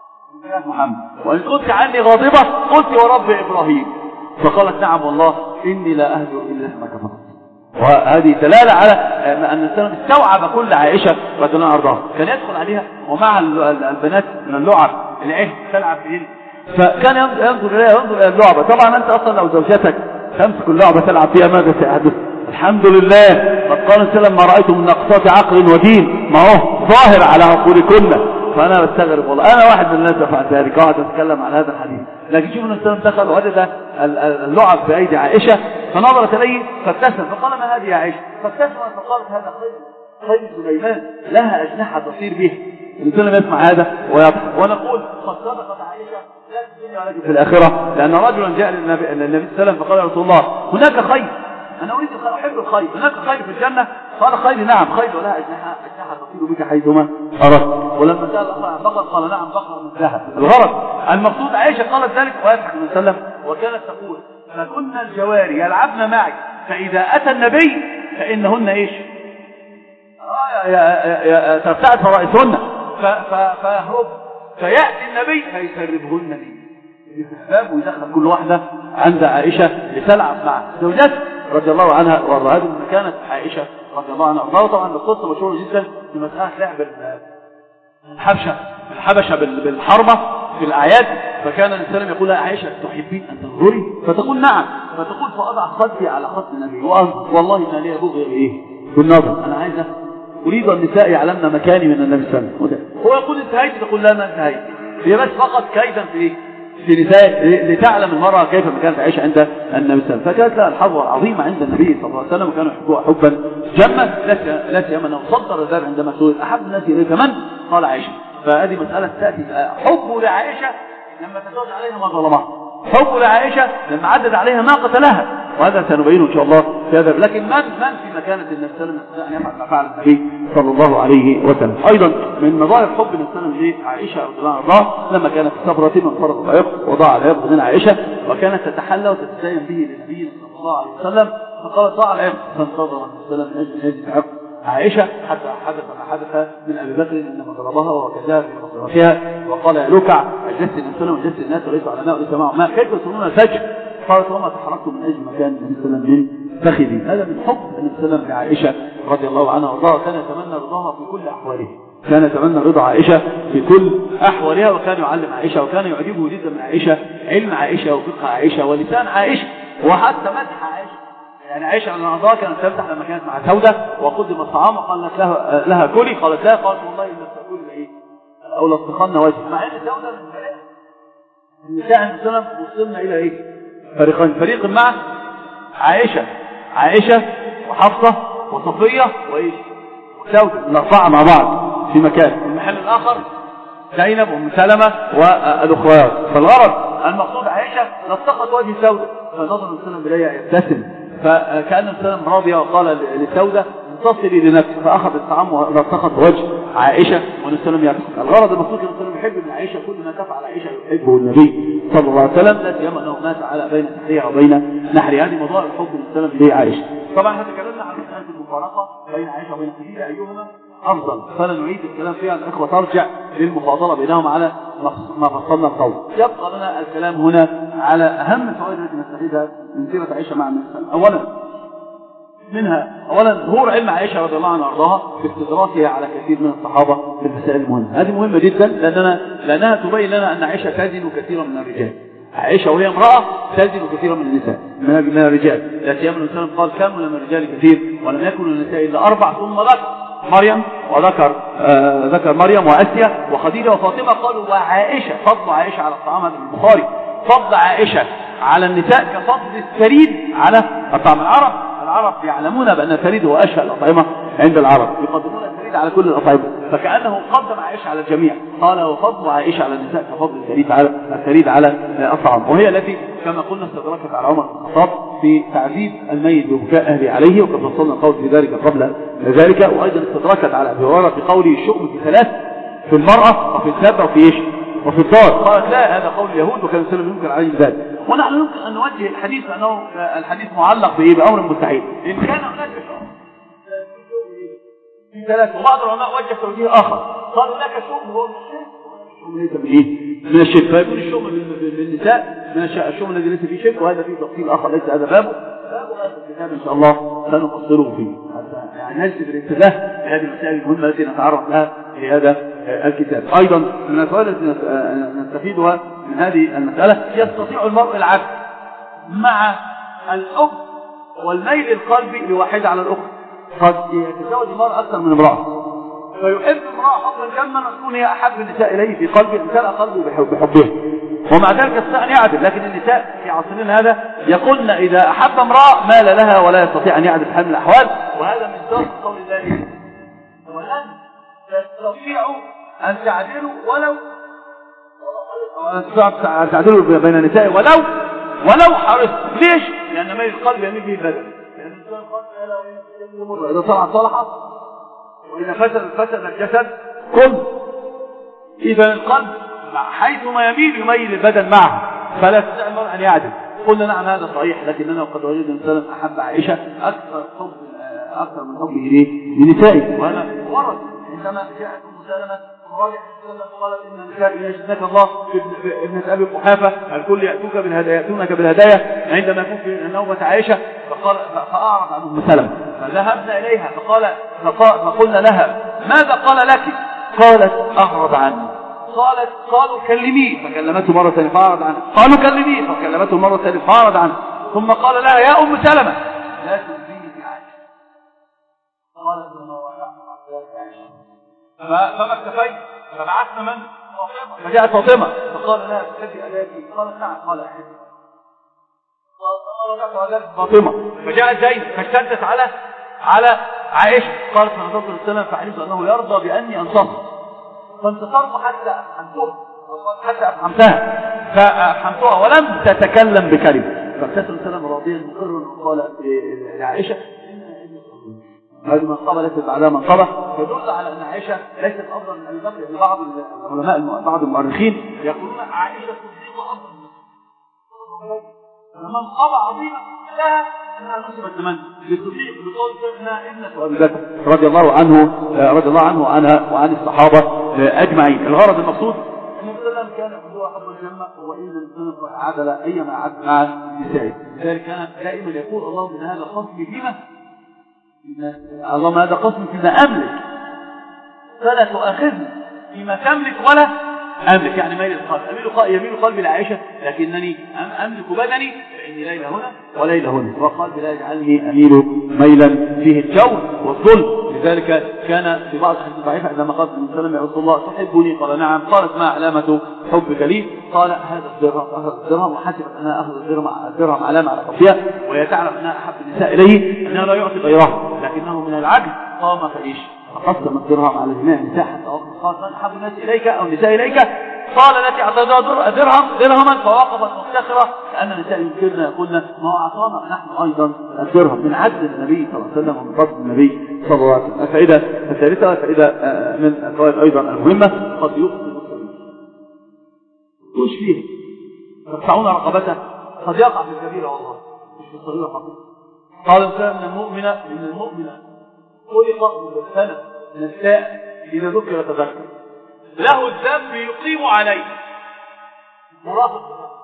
محمد، وإن كنت عني غاضبة قلت ورب إبراهيم. فقالت نعم والله إني لا أهجر إلا ما كفرت. وهذه دلالة على أن السلام استوعب كل عائشة رضي الله عنها. كان يدخل عليها ومع البنات من اللعب العهد تلعب فيهن، فكان ينظر إليها وينظر إلى اللعبة. طبعا أنت أصلا لو زوجتك تمسك اللعبة تلعب فيها ماذا سيحدث؟ الحمد لله قد قال السلام ما رأيت من نقصات عقل ودين ما هو ظاهر على عقولكن. فأنا بستغرب والله، أنا واحد من الناس فعل ذلك، قاعد أتكلم عن هذا الحديث. لكن شوف النبي صلى الله عليه وسلم دخل ووجد اللعب في أيدي عائشة فنظرت إليه فابتسم فقال ما هذه يا عائشة؟ فابتسمت فقالت هذا خير خير سليمان لها أجنحة تطير بها. النبي صلى الله عليه وسلم يسمع هذا ويضحك. ونقول قد صدقت عائشة لا في الدنيا ولا في الآخرة، لأن رجلا جاء للنبي صلى الله عليه وسلم فقال يا رسول الله هناك خير، أنا أريد أحب الخير، هناك خير في الجنة؟ قال خير نعم خير ولها أجنحة أجنحة تطير بك حيثما أردت. ولما سأل بقر قال نعم بقر من ذهب. الغرض المقصود عائشة قالت ذلك ويضحك النبي صلى الله عليه وسلم وكانت تقول فكنا الجواري يلعبن معي فإذا أتى النبي فإنهن إيش؟ ترتعد فرائسهن فيهرب فيأتي النبي فيسربهن لي الباب ويدخل كل واحدة عند عائشة لتلعب مع زوجته رضي الله عنها وارضاها. هذه كانت عائشة رضي الله عنها وارضاها. طبعا القصة مشهورة جدا في مسألة لعب الحبشة الحبشة بالحربة في الأعياد. فكان الإنسان يقول لها عائشة تحبين أن تنظري؟ فتقول نعم. فتقول فأضع خدي على خد النبي والله ما لي بغير إيه بالنظر، أنا عايزة أريد النساء يعلمن مكاني من النبي صلى الله عليه وسلم. هو يقول انتهيت تقول لا ما انتهيت، هي بس فقط كيدا في إيه في نساء لتعلم المرأة كيف كانت عائشة عند النبي صلى الله عليه وسلم. فكانت لها الحظوة عظيمة عند النبي صلى الله عليه وسلم وكانوا يحبوها حبا جما، لا سيما أنه صدر ذلك عندما سئل أحب الناس إليك من؟ قال عائشة. فهذه مسألة تأتي حبه لعائشة لما تزوج عليها ما ظلمها، حبه لعائشة لما عدد عليها ما قتلها، وهذا سنبينه إن شاء الله في هذا. لكن من من في مكانة النبي صلى الله عليه وسلم أن يفعل ما فعل النبي صلى الله عليه وسلم. أيضا من مظاهر حب النبي صلى الله عليه وسلم لعائشة رضي الله عنها لما كانت في صبرة من فرض العقد وضع العقد من عائشة وكانت تتحلى وتتزين به للنبي صلى الله عليه وسلم، فقالت ضع العقد فانتظر النبي صلى الله عليه وسلم من أجل هذه العقد عائشة حتى حدث ما حدث من أبي بكر إنما ضربها وكذا في مصرفها وقال يا لوكع أجلست الناس وجلست الناس وليس علماء وليس معهم ما كيف يصلون الفجر؟ قالت وما تحركتم من أجل مكان النبي صلى الله عليه وسلم من فخذي. هذا من حب النبي صلى الله عليه وسلم لعائشة رضي الله عنها وارضاها. كان يتمنى رضاها في كل أحواله، كان يتمنى رضا عائشة في كل أحوالها، وكان يعلم عائشة وكان يعجبه جدا من عائشة علم عائشة وفقه عائشة ولسان عائشة وحتى مدح عائشة. يعني عائشة على الأعضاء كانت تمدح لما كانت مع سودة وقدم الطعام وقالت لها لها كلي، قالت لا، قالت والله إلا تأكل إيه أو لصقنا وجهي، مع أن سودة من فريق النساء النبي صلى الله عليه وسلم وصلنا إلى إيه فريقين، فريق مع عائشة عائشة وحفصة وصفية وإيش وسودة الأربعة مع بعض في مكان. المحل الآخر زينب وأم سلمة والأخوات. فالغرض المقصود عائشة لصقت وجه سودة، فنظر النبي صلى الله عليه وسلم إليها يبتسم، فكأن النبي صلى الله عليه وسلم راضية وقال لسودة انتصري لنفسك، فأخذ الطعام ولصقت وجه عائشة والنبي صلى الله عليه وسلم. الغرض المقصود النبي صلى الله عليه وسلم يحب من عائشة كل ما تفعل عائشة يحبه النبي صلى الله عليه وسلم، لا سيما أنه مات على بين تحريها وبين نحرها. هذه موضوع الحب النبي صلى الله عليه وسلم لعائشة. طبعا احنا تكلمنا عن مسألة المفارقة بين عائشة وبين خديجة أيهما أفضل، فلا نعيد الكلام فيها. الأخوة ترجع للمفاضلة بينهم على ما فصلنا القول. يبقى لنا الكلام هنا على أهم الفوائد التي نستفيدها من سيرة عائشة مع النبي. أولا منها أولا ظهور علم عائشة رضي الله عنها وارضاها في استدراكها على كثير من الصحابة في المسائل المهمة. هذه مهمة جدا لأننا لأنها تبين لنا أن عائشة تزن كثيرا من الرجال. عائشة وهي امرأة تزن كثيرا من النساء من الرجال. لا سيما النبي صلى الله عليه وسلم قال كم من الرجال كثير ولم يكن النساء إلا أربع، ثم ذكر مريم وذكر آه ذكر مريم وآسيا وخديجة وفاطمة. قالوا وعائشة، فضل عائشة على الطعام. هذا البخاري فضل عائشة على النساء كفضل الثريد على الطعام. العرب العرب يعلمون بأن الثريد هو أشهى الأطعمة عند العرب، يقدمون الثريد على كل الأطعمة، فكأنه قدم عائشة على الجميع. قال وفضل عائشة على النساء كفضل الثريد على الثريد على الطعام، وهي التي كما قلنا استدركت على عمر بن الخطاب في تعذيب الميت ببكاء أهله عليه، وقد فصلنا القول في ذلك قبل ذلك. وأيضا استدركت على أبي هريرة في قوله الشؤم في ثلاث، في المرأة وفي الدابة وفي إيش وفي الدار. قالت لا، هذا قول اليهود وكان السلام ينكر عليه ذلك. ونحن يمكن أن نوجه الحديث لأنه الحديث معلق بإيه بأمر مستحيل. إن كان هناك شؤم في ثلاث، وبعض العلماء وجه توجيه آخر قالوا لك شؤم هو من الشرك، الشؤم ليس من إيه من الشرك، فيكون الشؤم بالنساء من الشؤم الذي ليس فيه شرك، وهذا فيه تفصيل آخر ليس هذا بابه بابه هذا الكتاب إن شاء الله سنفصله فيه. يعني نجد الانتباه لهذه المسائل المهمة التي نتعرض لها في هذا الكتاب. أيضا من الفوائد التي نستفيدها من هذه المسألة يستطيع المرء العبد مع الحب والميل القلبي لواحدة على الأخرى. قد يتزوج المرء أكثر من امرأة فيحب امرأة حبا جما تكون هي أحب النساء إليه في قلبه، امتلأ قلبه بحبها، ومع ذلك يستطيع أن يعدل. لكن النساء في عصرنا هذا يقولن إذا أحب امرأة مال لها ولا يستطيع أن يعدل في حال من الأحوال، وهذا من درس قول الله ولن تستطيعوا أن تعدلوا ولو أن تعدلوا بين النساء ولو ولو حرصت. ليش؟ لأن ميل القلب يميل به البدن، لأن الإنسان القلب إذا صلحت صلحت وإذا فسد فسد الجسد كله. إذا القلب حيثما يميل يميل البدن معه، فلا يستطيع المرء أن يعدل. قلنا نعم هذا صحيح، لكننا قد وجدنا الإنسان أحب عائشة أكثر حب أكثر من حبه لنسائه، وهذا ورد عندما جاءت أم سلمة قالت إن النساء يجزاك الله ابنة أبي قحافة الكل يأتوك بالهدايا يأتونك بالهدايا عندما يكون في نوبة عائشة. فقال فأعرض عن أم سلمة فذهبنا إليها فقال فقلنا لها ماذا قال لك؟ قالت أعرض عنه. قالت قالوا كلميه فكلمته مرة ثانية فأعرض عنه، قالوا كلميه فكلمته مرة ثانية فأعرض عنه، ثم قال لها يا أم سلمة لا تؤذيني بعائشة. قالت لما وقعنا عائشة فما اكتفيت فبعثنا من فاطمة، فجاءت فاطمة فقال لها تحبي أباكي؟ قالت نعم. قال أحبي. قالت فاطمة فجاءت زينب فاشتدت على على عائشة. قالت فنظرت للسلام فعلمت أنه يرضى بأني أنتصر، فانتصرت حتى أفهمتها حتى أفهمتها فأفهمتها ولم تتكلم بكلمة. فابتسم السلام راضيا مقرا وقال لعائشة هذه منقبة ليست بعدها منقبة، يدل على أن عائشة ليست أفضل من أبي بكر. بعض العلماء بعض المؤرخين يقولون عائشة صديقة أفضل من منقبة عظيمة لها أنا نصبت من للصديق بقول سيدنا ابنة أبي بكر رضي الله عنه رضي الله عنه وعنها وعن الصحابة أجمعين. الغرض المقصود النبي صلى الله عليه وسلم كان هو حب الجنة وإن الإنسان عدل أيما عدل مع نسائه، لذلك كان دائما يقول اللهم إن هذا قسمي فيما اللهم هذا قسمي فيما أملك فلا تؤاخذني فيما تملك ولا أملك، يعني ميل القلب أميل يميل قلبي لعائشة لكنني أملك بدني فإني ليلة هنا وليلة هنا، وقلبي لا يجعلني أميل ميلا فيه الجور والظلم. لذلك كان في بعض الحديث الضعيفة عندما قال النبي صلى الله عليه وسلم يا رسول الله تحبني؟ قال نعم. قالت ما علامة حبك لي؟ قال هذا الدرهم أخذ الدرهم وحسبت أنها أخذ الدرهم علامة على كفها وهي تعلم أنها أحب النساء إليه أنها لا يعطي غيرها، لكنه من العجز قام فإيش فقسم الدرهم على جميع النساء حتى قال من أحب الناس إليك أو النساء إليك؟ قال التي أعطيتها درهم درهما فوقفت مفتخرة لأن النساء يمكننا يقولن ما هو أعطانا نحن أيضا الدرهم من عدل النبي صلى الله عليه وسلم ومن فضل النبي صلى الله عليه وسلم. الفائدة الثالثة فائدة من الفوائد أيضا المهمة قد يخطئ المسلمين يشفيه تقطعون رقبته قد يقع في الكبيرة والله مش في الصغيرة فقط. قال كان من المؤمن من المؤمن خلق مبتلى من الساء إذا ذكر تذكر له الذنب يقيم عليه مرافق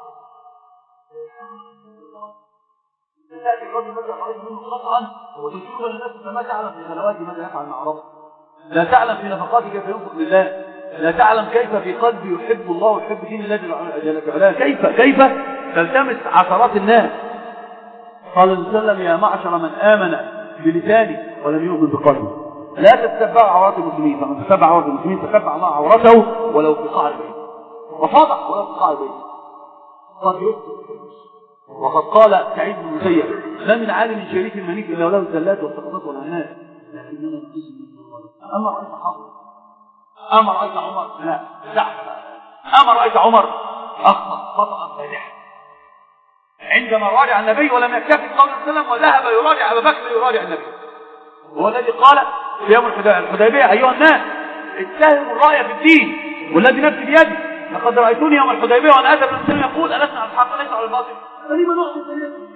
تأتي الرجل ماذا خرج منه قطعا وتشوف الناس ما تعلم في خلواتي ماذا يفعل مع ربه، لا تعلم في نفقاتي كيف ينفق لله، لا تعلم كيف في قلبي يحب الله ويحب دين الله جل وعلا، كيف كيف تلتمس عشرات الناس. قال النبي صلى الله عليه وسلم يا معشر من آمن بلسانه ولم يؤمن بقلبه لا تتبع عورات المسلمين، فمن تتبع عورات المسلمين تتبع الله عورته ولو في قاع البيت وفضح ولو في قاع البيت قد يخطئ. وقد قال سعيد بن المسيب ما من عالم شريف منيك الا وله الزلات والسقطات والعنات لكننا نقسم من الله. اما رايت حفظ اما رايت عمر لا زعف اما رايت عمر اخطا خطا فادحا عندما راجع النبي ولم يكتفي قول وسلم وذهب يراجع ابا بكر يراجع النبي، هو الذي قال في يوم الحديبيه ايها الناس اتهموا الراي في الدين والذي نفسي بيدي لقد رايتوني يوم الحديبيه وانا اتى بالرسول يقول ألسنا على الحق ليس على الباطل فلما نؤمن بالله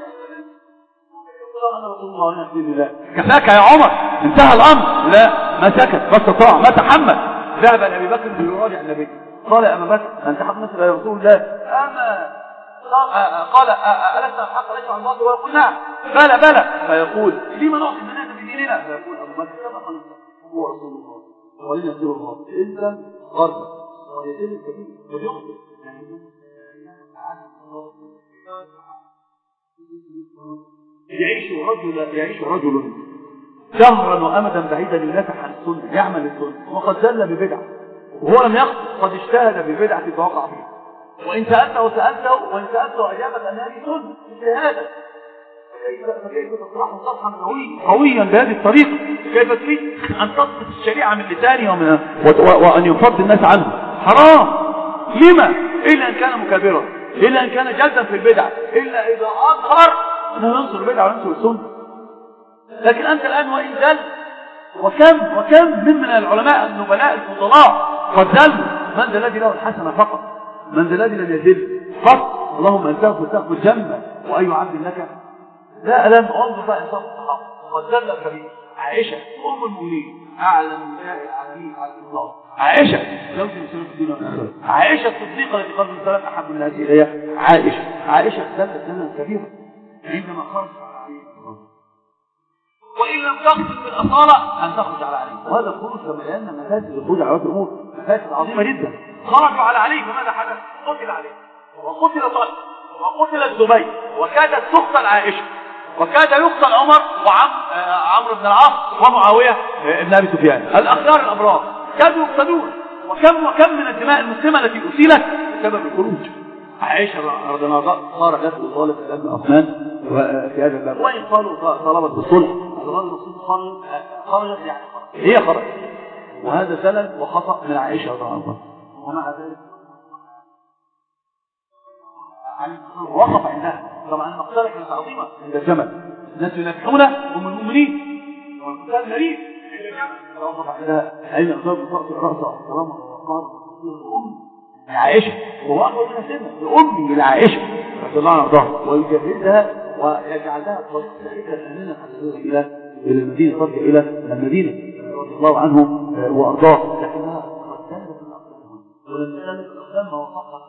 انا رسول الله ونعم بالله كفاك يا عمر انتهى الامر. لا ما سكت ما استطاع ما تحمل ذهب لابي بكر ليراجع النبي قال يا ابا بكر انت حق مثل يا رسول الله اما قال ألسنا على الحق ليس على الباطل ويقول نعم بلى بلى فيقول لما نؤمن بنا بديننا فيقول ابو بكر كما قال هو رسول الله ولن يصير الله الا غربا ويتم الكبير ويخطئ يعيش رجل يعيش رجل شهرا وامدا بعيدا ينافح عن السنه يعمل السنه وقد زل ببدعه وهو لم يخطئ قد اجتهد ببدعه فوقع فيها وان سالته سالته وان سالته اجابت ان هذه سنه اجتهادا فكيف تطرحه طرحا قويا بهذه الطريقه؟ كيف تريد ان تضبط الشريعه من لسانه ومن وان يفضل الناس عنه؟ حرام. لما؟ الا ان كان مكابرا الا ان كان جادا في البدع الا اذا اظهر انه ينصر البدع وينصر السنه. لكن انت الان وان زل وكم وكم من من العلماء النبلاء الفضلاء قد زلوا. من ذا الذي له الحسنه فقط؟ من ذا الذي لم يزل فقط؟ اللهم ان تغفر تغفر جنه واي عبد لك لا ألم انظر بقى انصاف الصحابه قد زل الكبير عائشه ام المؤمنين اعلم نساء العزيز على الاطلاق عائشه زوج الرسول في الدنيا والاخره عائشه الصديقه التي قال السلام احب الناس اليها عائشه عائشه زلت زلا كبيرا عندما خرج على علي وان لم تخرج بالاصاله ان تخرج على علي وهذا الخروج كما لان مفاسد الخروج على الامور مفاسد عظيمه جدا. خرجوا على علي فماذا حدث؟ قتل عليه وقتل طالب وقتل الزبير وكادت تقتل عائشه وكاد يقتل عمر وعم عمرو بن العاص ومعاويه بن ابي سفيان الاخيار الابرار كادوا يقتلون. وكم وكم من الدماء المسلمه التي اسيلت بسبب الخروج. عائشه رضي الله عنها خرجت وطالت ابن عثمان في هذا الباب وان قالوا طلبت بالصلح الرسول خرجت يعني هي خرجت وهذا زلل وخطا من عائشه رضي الله عنها ومع ذلك وقف عندها. طبعا المقتله كانت عظيمه عند الجمل الناس ينافحون هم المؤمنين والقتال مريض عند الجمل وقف عندها اين اصاب بطاقه راسه احتراما ووقار عائشه وهو اكبر منها سنا لامي لعائشه رضي الله عنها ويجهزها ويجعل لها طريقا امنا الى الى المدينه ترجع الى المدينه رضي الله عنهم وارضاه، لكنها قد ذهبت الاقدام، ولما ذهبت الاقدام ما وصفها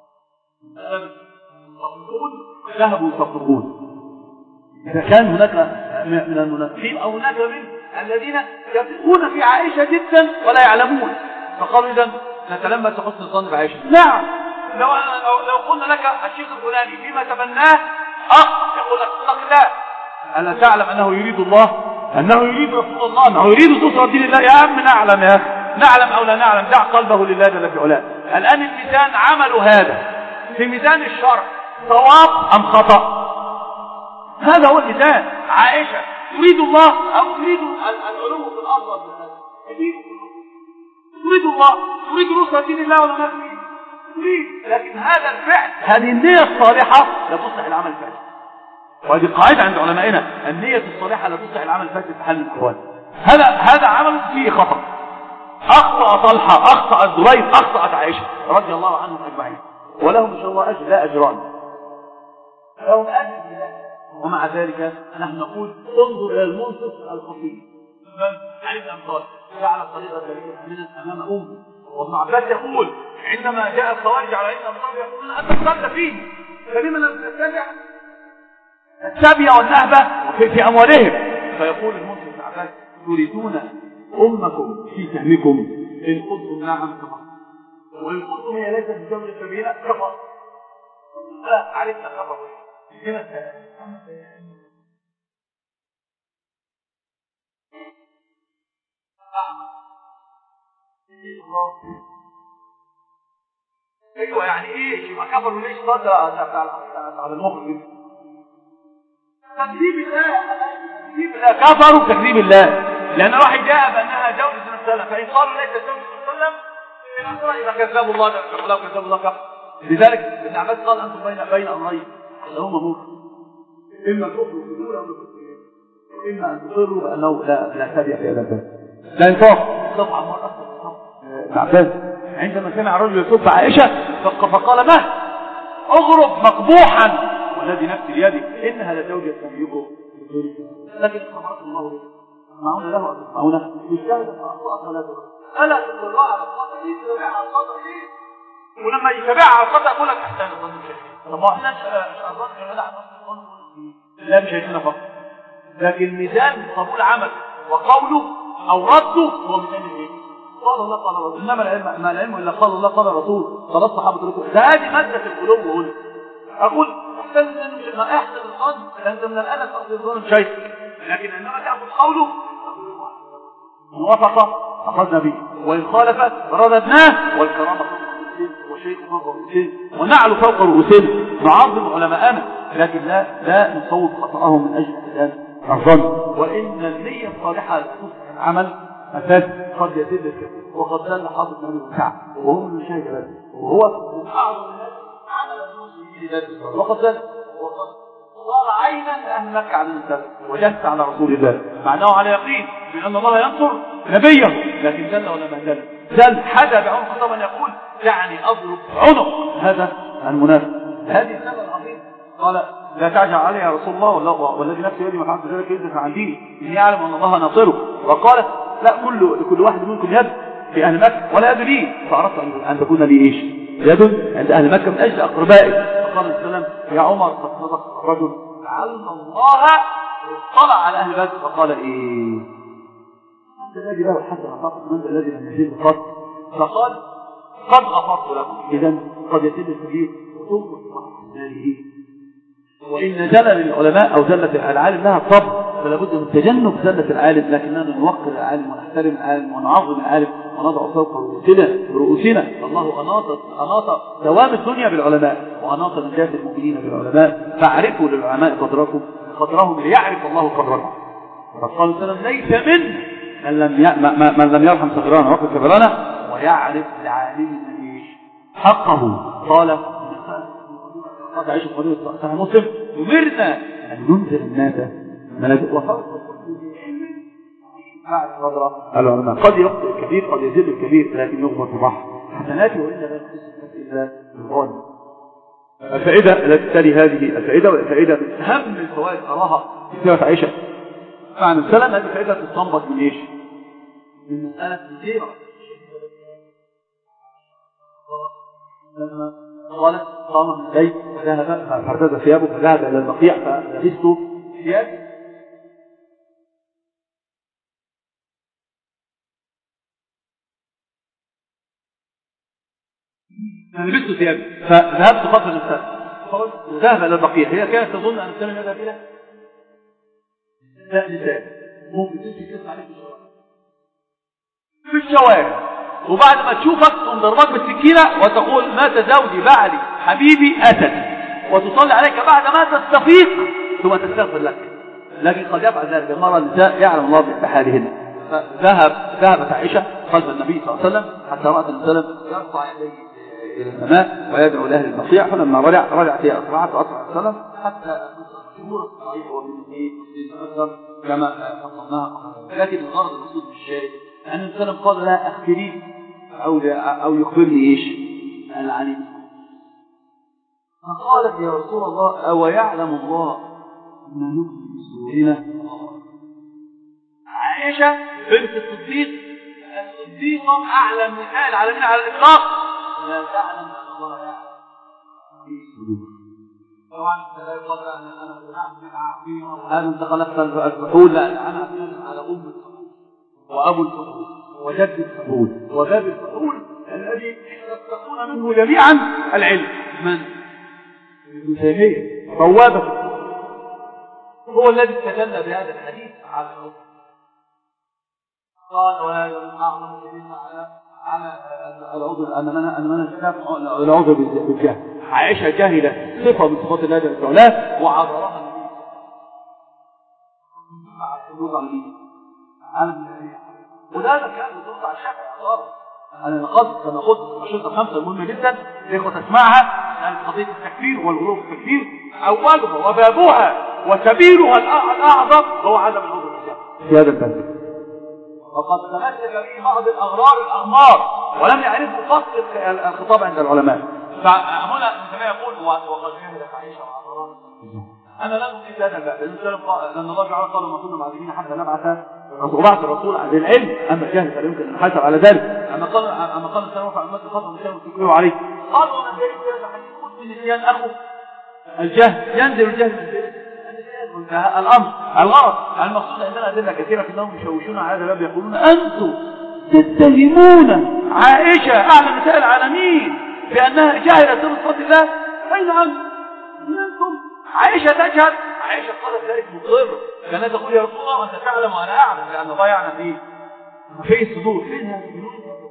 ذهبوا يصفقون. إذا كان هناك من المنافقين أو هناك من الذين يثقون في عائشة جدا ولا يعلمون، فقالوا إذن نتلمس حسن الظن بعائشة. نعم، لو لو قلنا لك الشيخ الفلاني فيما تبناه أخ يقول لك اتق الله، ألا تعلم أنه يريد الله، أنه يريد رسول الله، أنه يريد نصرة دين الله؟ يا عم نعلم، يا أخي نعلم أو لا نعلم، دع قلبه لله جل في علاه. الآن الميزان عملوا هذا في ميزان الشرع، صواب أم خطأ؟ هذا هو الميزان. عائشة تريد الله أو تريد العلو في الأرض؟ تريد الله، تريد نصرة دين الله ولا ما تريد؟ تريد، لكن هذا الفعل، هذه النية الصالحة لا تصلح العمل الفاسد. وهذه قاعدة عند علمائنا، النية الصالحة لا تصلح العمل الفاسد في حال من الأحوال. هذا هذا عمل فيه خطأ. أخطأ طلحة، أخطأ الزبير، أخطأت عائشة رضي الله عنهم أجمعين، ولهم إن شاء الله أجر لا أجران، لهم أجر. ومع ذلك نحن نقول انظر إلى المنصف الخطير من علي بن أبي طالب، جعل الطريقة ذلك من أمام أمه. وابن عباس يقول عندما جاء الخوارج على علي بن أبي طالب يقولون أنت تصلى فيه، فلما لم تتبع السبي والنهبة في, في أموالهم؟ فيقول المنصف بن عباس تريدون أمكم في سهمكم، إن قلتم نعم كفر، وإن قلتم هي ليست بجمع السبيلة كفر، لا عرفنا كفر هنا السلام. ايوه يعني ايه يبقى كفر وليش صدر على المخرج؟ تكذيب الله، تكذيب الله، كفروا بتكذيب الله، لان واحد جاء بانها جوز النبي صلى الله عليه وسلم، فان قالوا ليست جوز النبي صلى الله عليه وسلم يبقى كذبوا الله ولو كذبوا الله كفر. لذلك ابن عباس قال انتم بين بين امرين اللهم نور، اما كفروا بدون او كفر، اما ان تصروا بانه لا لا تبع في هذا الباب، لا ينفع. طبعا مره اكثر ابن عباس عندما سمع الرجل يصب عائشه فقال ما اغرب مقبوحا والذي نفسي بيده انها لزوجة تملكه، لكن خبرت الله معون له ان تسمعونه يجتهد فاخطات ولا تغرب، الا تطلع على الخطا دي تتابعها على الخطا دي، ولما يتابعها على الخطا يقول لك احسن الظن شيء. طب ما احنا الظن يا جدع لا مش هيكون فقط، لكن ميزان قبول عمل وقوله او رده هو ميزان الايه؟ قال الله قال الرسول، انما العلم ما العلم الا قال الله قال الرسول، قال الصحابه رسول. ده هذه ماده القلوب. هنا اقول احسن ما احسن الظن، انت من الادب تاخذ الظن شيء، لكن عندما تاخذ قوله ان وافق اخذنا به وان خالف رددناه، والكرامه وشيء فوق رؤوسنا ونعلو فوق رؤوسنا، نعظم علماءنا، لكن لا لا نصوب خطأهم من اجل احسان الظن. وان النيه الصالحه تصلح العمل اساس قد يزيد الكثير، وقد دل حافظ بن الكعب وهو من شيء ذلك، وهو من اعظم الناس عمل المسلمين، وقد دل وقد صار عينا لاهل مكه على الانسان، وجس على رسول الله معناه على يقين بان الله ينصر نبيه، لكن دل ولا ما دل دل حدا بعمر خطابا يقول دعني اضرب عنق هذا المنافق. هذه السنه العظيمه قال لا تعجل علي يا رسول الله والذي نفسي بيده ما فعلت ذلك يدفع عن ديني اني اعلم ان الله ناصره، وقالت لا كل لكل واحد منكم يد في اهل مكه ولا يد لي، فاردت ان تكون لي ايش؟ يد عند اهل مكه من اجل اقربائي. فقال السلام يا عمر قد صدق الرجل لعل الله اطلع على اهل بدر، فقال ايه؟ من الذي له حسنه فقط، من الذي لم يزل قط؟ فقال قد غفرت لكم. اذا قد يتم السبيل وتوبوا الله، وإن زلل العلماء أو زلة العالم لها طبع، فلا بد من تجنب زلة العالم، لكننا نوقر العالم ونحترم العالم ونعظم العالم ونضع فوق رؤوسنا. الله أناط أناط دوام الدنيا بالعلماء، وأناط نجاة المؤمنين بالعلماء، فاعرفوا للعلماء قدركم قدرهم ليعرف الله قدركم. فقال صلى الله عليه وسلم ليس من من لم ي... من لم يرحم صغيرنا وقف كبرنا ويعرف لعالم حقه. قال قد عيش القضية صحيح مسلم أمرنا أن ننذر الناس منازل وفرق كل علم بعد قدر العلماء. قد يخطئ الكبير قد يزيد الكبير، لكن يغفر في بحر حسناته وإلا لا تسلم إلا بالغالب. الفائدة التي تلي هذه الفائدة والفائدة من أهم الفوائد أراها في سيرة عائشة عن السلام. هذه الفائدة تستنبط من إيش؟ من مسألة السيرة. لما قالت قام من الليل وذهب فارتدى ثيابه فذهب إلى البقيع فلبسته ثياب لبسته ثياب فذهبت قبل الإنسان ذهب إلى البقيع. هي كانت تظن أن السلام يذهب إلى لا نساء ممكن تمشي تسمع عليك في الشوارع وبعد ما تشوفك تضربك بالسكينة وتقول مات زوجي بعلي حبيبي أسد وتصلي عليك بعد ما تستفيق ثم تستغفر لك. لكن قد يفعل ذلك المرة النساء يعلم الله بحالهن. فذهب ذهبت عائشة خلف النبي صلى الله عليه وسلم حتى رأت النبي صلى الله عليه وسلم يرفع يديه إلى السماء ويدعو لأهل البقيع. فلما رجع رجعت هي أسرعت وأسرع صلى الله عليه وسلم حتى الجمهور الصحيح ومن الأكثر كما فصلناها. لكن الغرض المقصود بالشيء أن النبي صلى الله عليه وسلم قال لا أخبريني أو أو يخبرني إيش العليم. فقالت يا رسول الله أو يعلم الله ما نخفي صدورنا. عائشة بنت الصديق الصديقة أعلم نساء العالمين على الإطلاق لا تعلم أن الله يعلم في صدور. طبعا لا يقال أن أنا أعلم عارفين هذا أنت خلقت الفحول. لا أنا أعلم على أم الفحول وأبو الفحول وجد الفحول وباب الفحول الذي يستقون منه جميعا العلم. من؟ ابن تيمية بوابة هو الذي استدل بهذا الحديث على الرسول. قال وهذا من أعظم الدليل على على العذر أن من أن من العذر بالجهل. عائشة جاهلة صفة من صفات الله جل وعلا وعذرها النبي مع الحدود عن النبي عن النبي وده كان بتوقع على الشافعي خالص. انا قصد كما قلت الشرطه الخمسه مهمه جدا الاخوه تسمعها لان قضيه التكفير والغلو في التكفير اولها وبابها وسبيلها الاعظم هو عدم العذر بالجهل في هذا الباب. وقد تمسك به بعض الاغرار الاغمار ولم يعرفوا فصل الخطاب عند العلماء. فهنا كما يقول وقد جهلت عائشه وعذرها انا لا نقيم هذا الباب لان الله تعالى قال ما كنا معذبين حتى نبعث وبعث الرسول عن العلم. اما الجهل فلا يمكن ان نحاسب على ذلك. اما قال اما قال السلام على امه الخطا والشر تكلوا عليه قالوا ان ذلك هذا حديث قلت للنسيان اخو الجهل ينزل الجهل الامر الغرض المقصود عندنا ادله كثيره في انهم يشوشون على هذا الباب يقولون انتم تتهمون عائشه اعلى نساء العالمين بانها جاهله صفات الله. اين انتم؟ عائشه تجهل. عائشه قالت ذلك مضر كانت تقول يا رسول الله انت تعلم وانا اعلم لان الله يعلم ايه في الصدور. فين هذه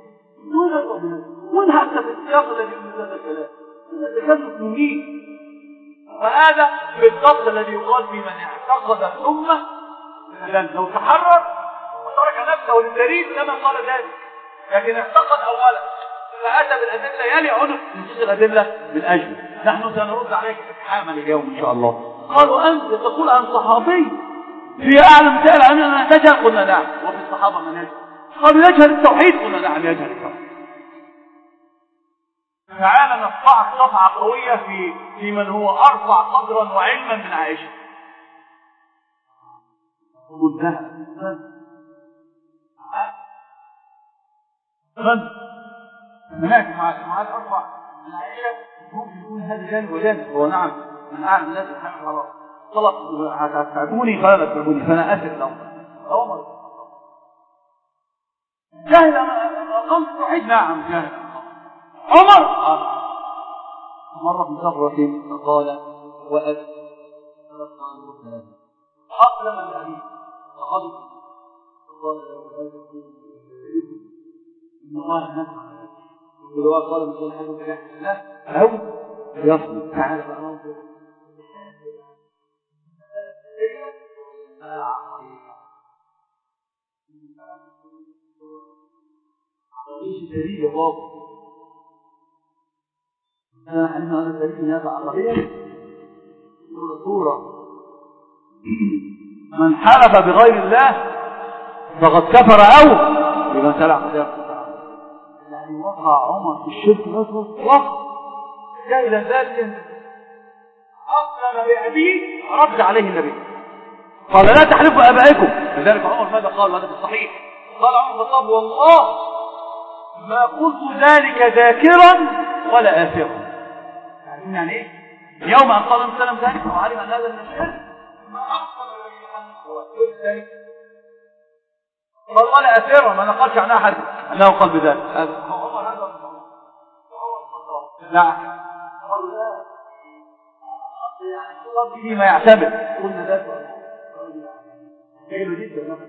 وين حتى في السياق الذي يقول هذا الكلام تكلف مين؟ وهذا بالضبط الذي يقال في من اعتقد الامه لان لو تحرر وترك نفسه للدليل لما قال ذلك. لكن اعتقد اولا فاتى بالادله يلي عنق نصوص الادله من اجل. نحن سنرد عليك اتحاما اليوم ان شاء الله. قالوا انت تقول عن صحابي في اعلم سائل عن ان تجهل قلنا نعم وفي الصحابه من يجهل. قالوا يجهل التوحيد قلنا نعم يجهل التوحيد. تعالى نقطع صفعه قويه في في من هو ارفع قدرا وعلما من عائشه. قلنا من مناك مع مع ارفع من عائشه ممكن يكون هذا جانب وجانب. هو نعم من اعلم الناس الحمد لله طلب هتتعبوني قال لا تتعبوني فانا اسف له عمر جاهل اقل صحيح. نعم جاهل عمر مره في سفره فقال وأب اقلم النبي فقال قال ان الله نفع ولو قال مثل هذا لا او يصل تعالى بقى ايش دليل يا بابا؟ نحن هذا الدليل هذا عقليا صورة من حلف بغير الله فقد كفر او بما سلع قدامه. يعني وقع عمر في الشرك وقع جاء الى ذلك أقسم بأبيه رد عليه النبي قال لا تحلفوا أبائكم. لذلك عمر ماذا قال؟ هذا في الصحيح قال عمر الخطاب والله ما قلت ذلك ذاكرا ولا آثرا. عارفين يعني ايه؟ يوم أن قال النبي صلى الله عليه وسلم وعلم أن هذا من الشرك ما أحصل ذلك قال ولا أثيرا ما نقلش عنها حد أنه قال بذلك. هذا هو هذا لا قال لا يعني فيما يعتبر قلنا ذات حلو جدا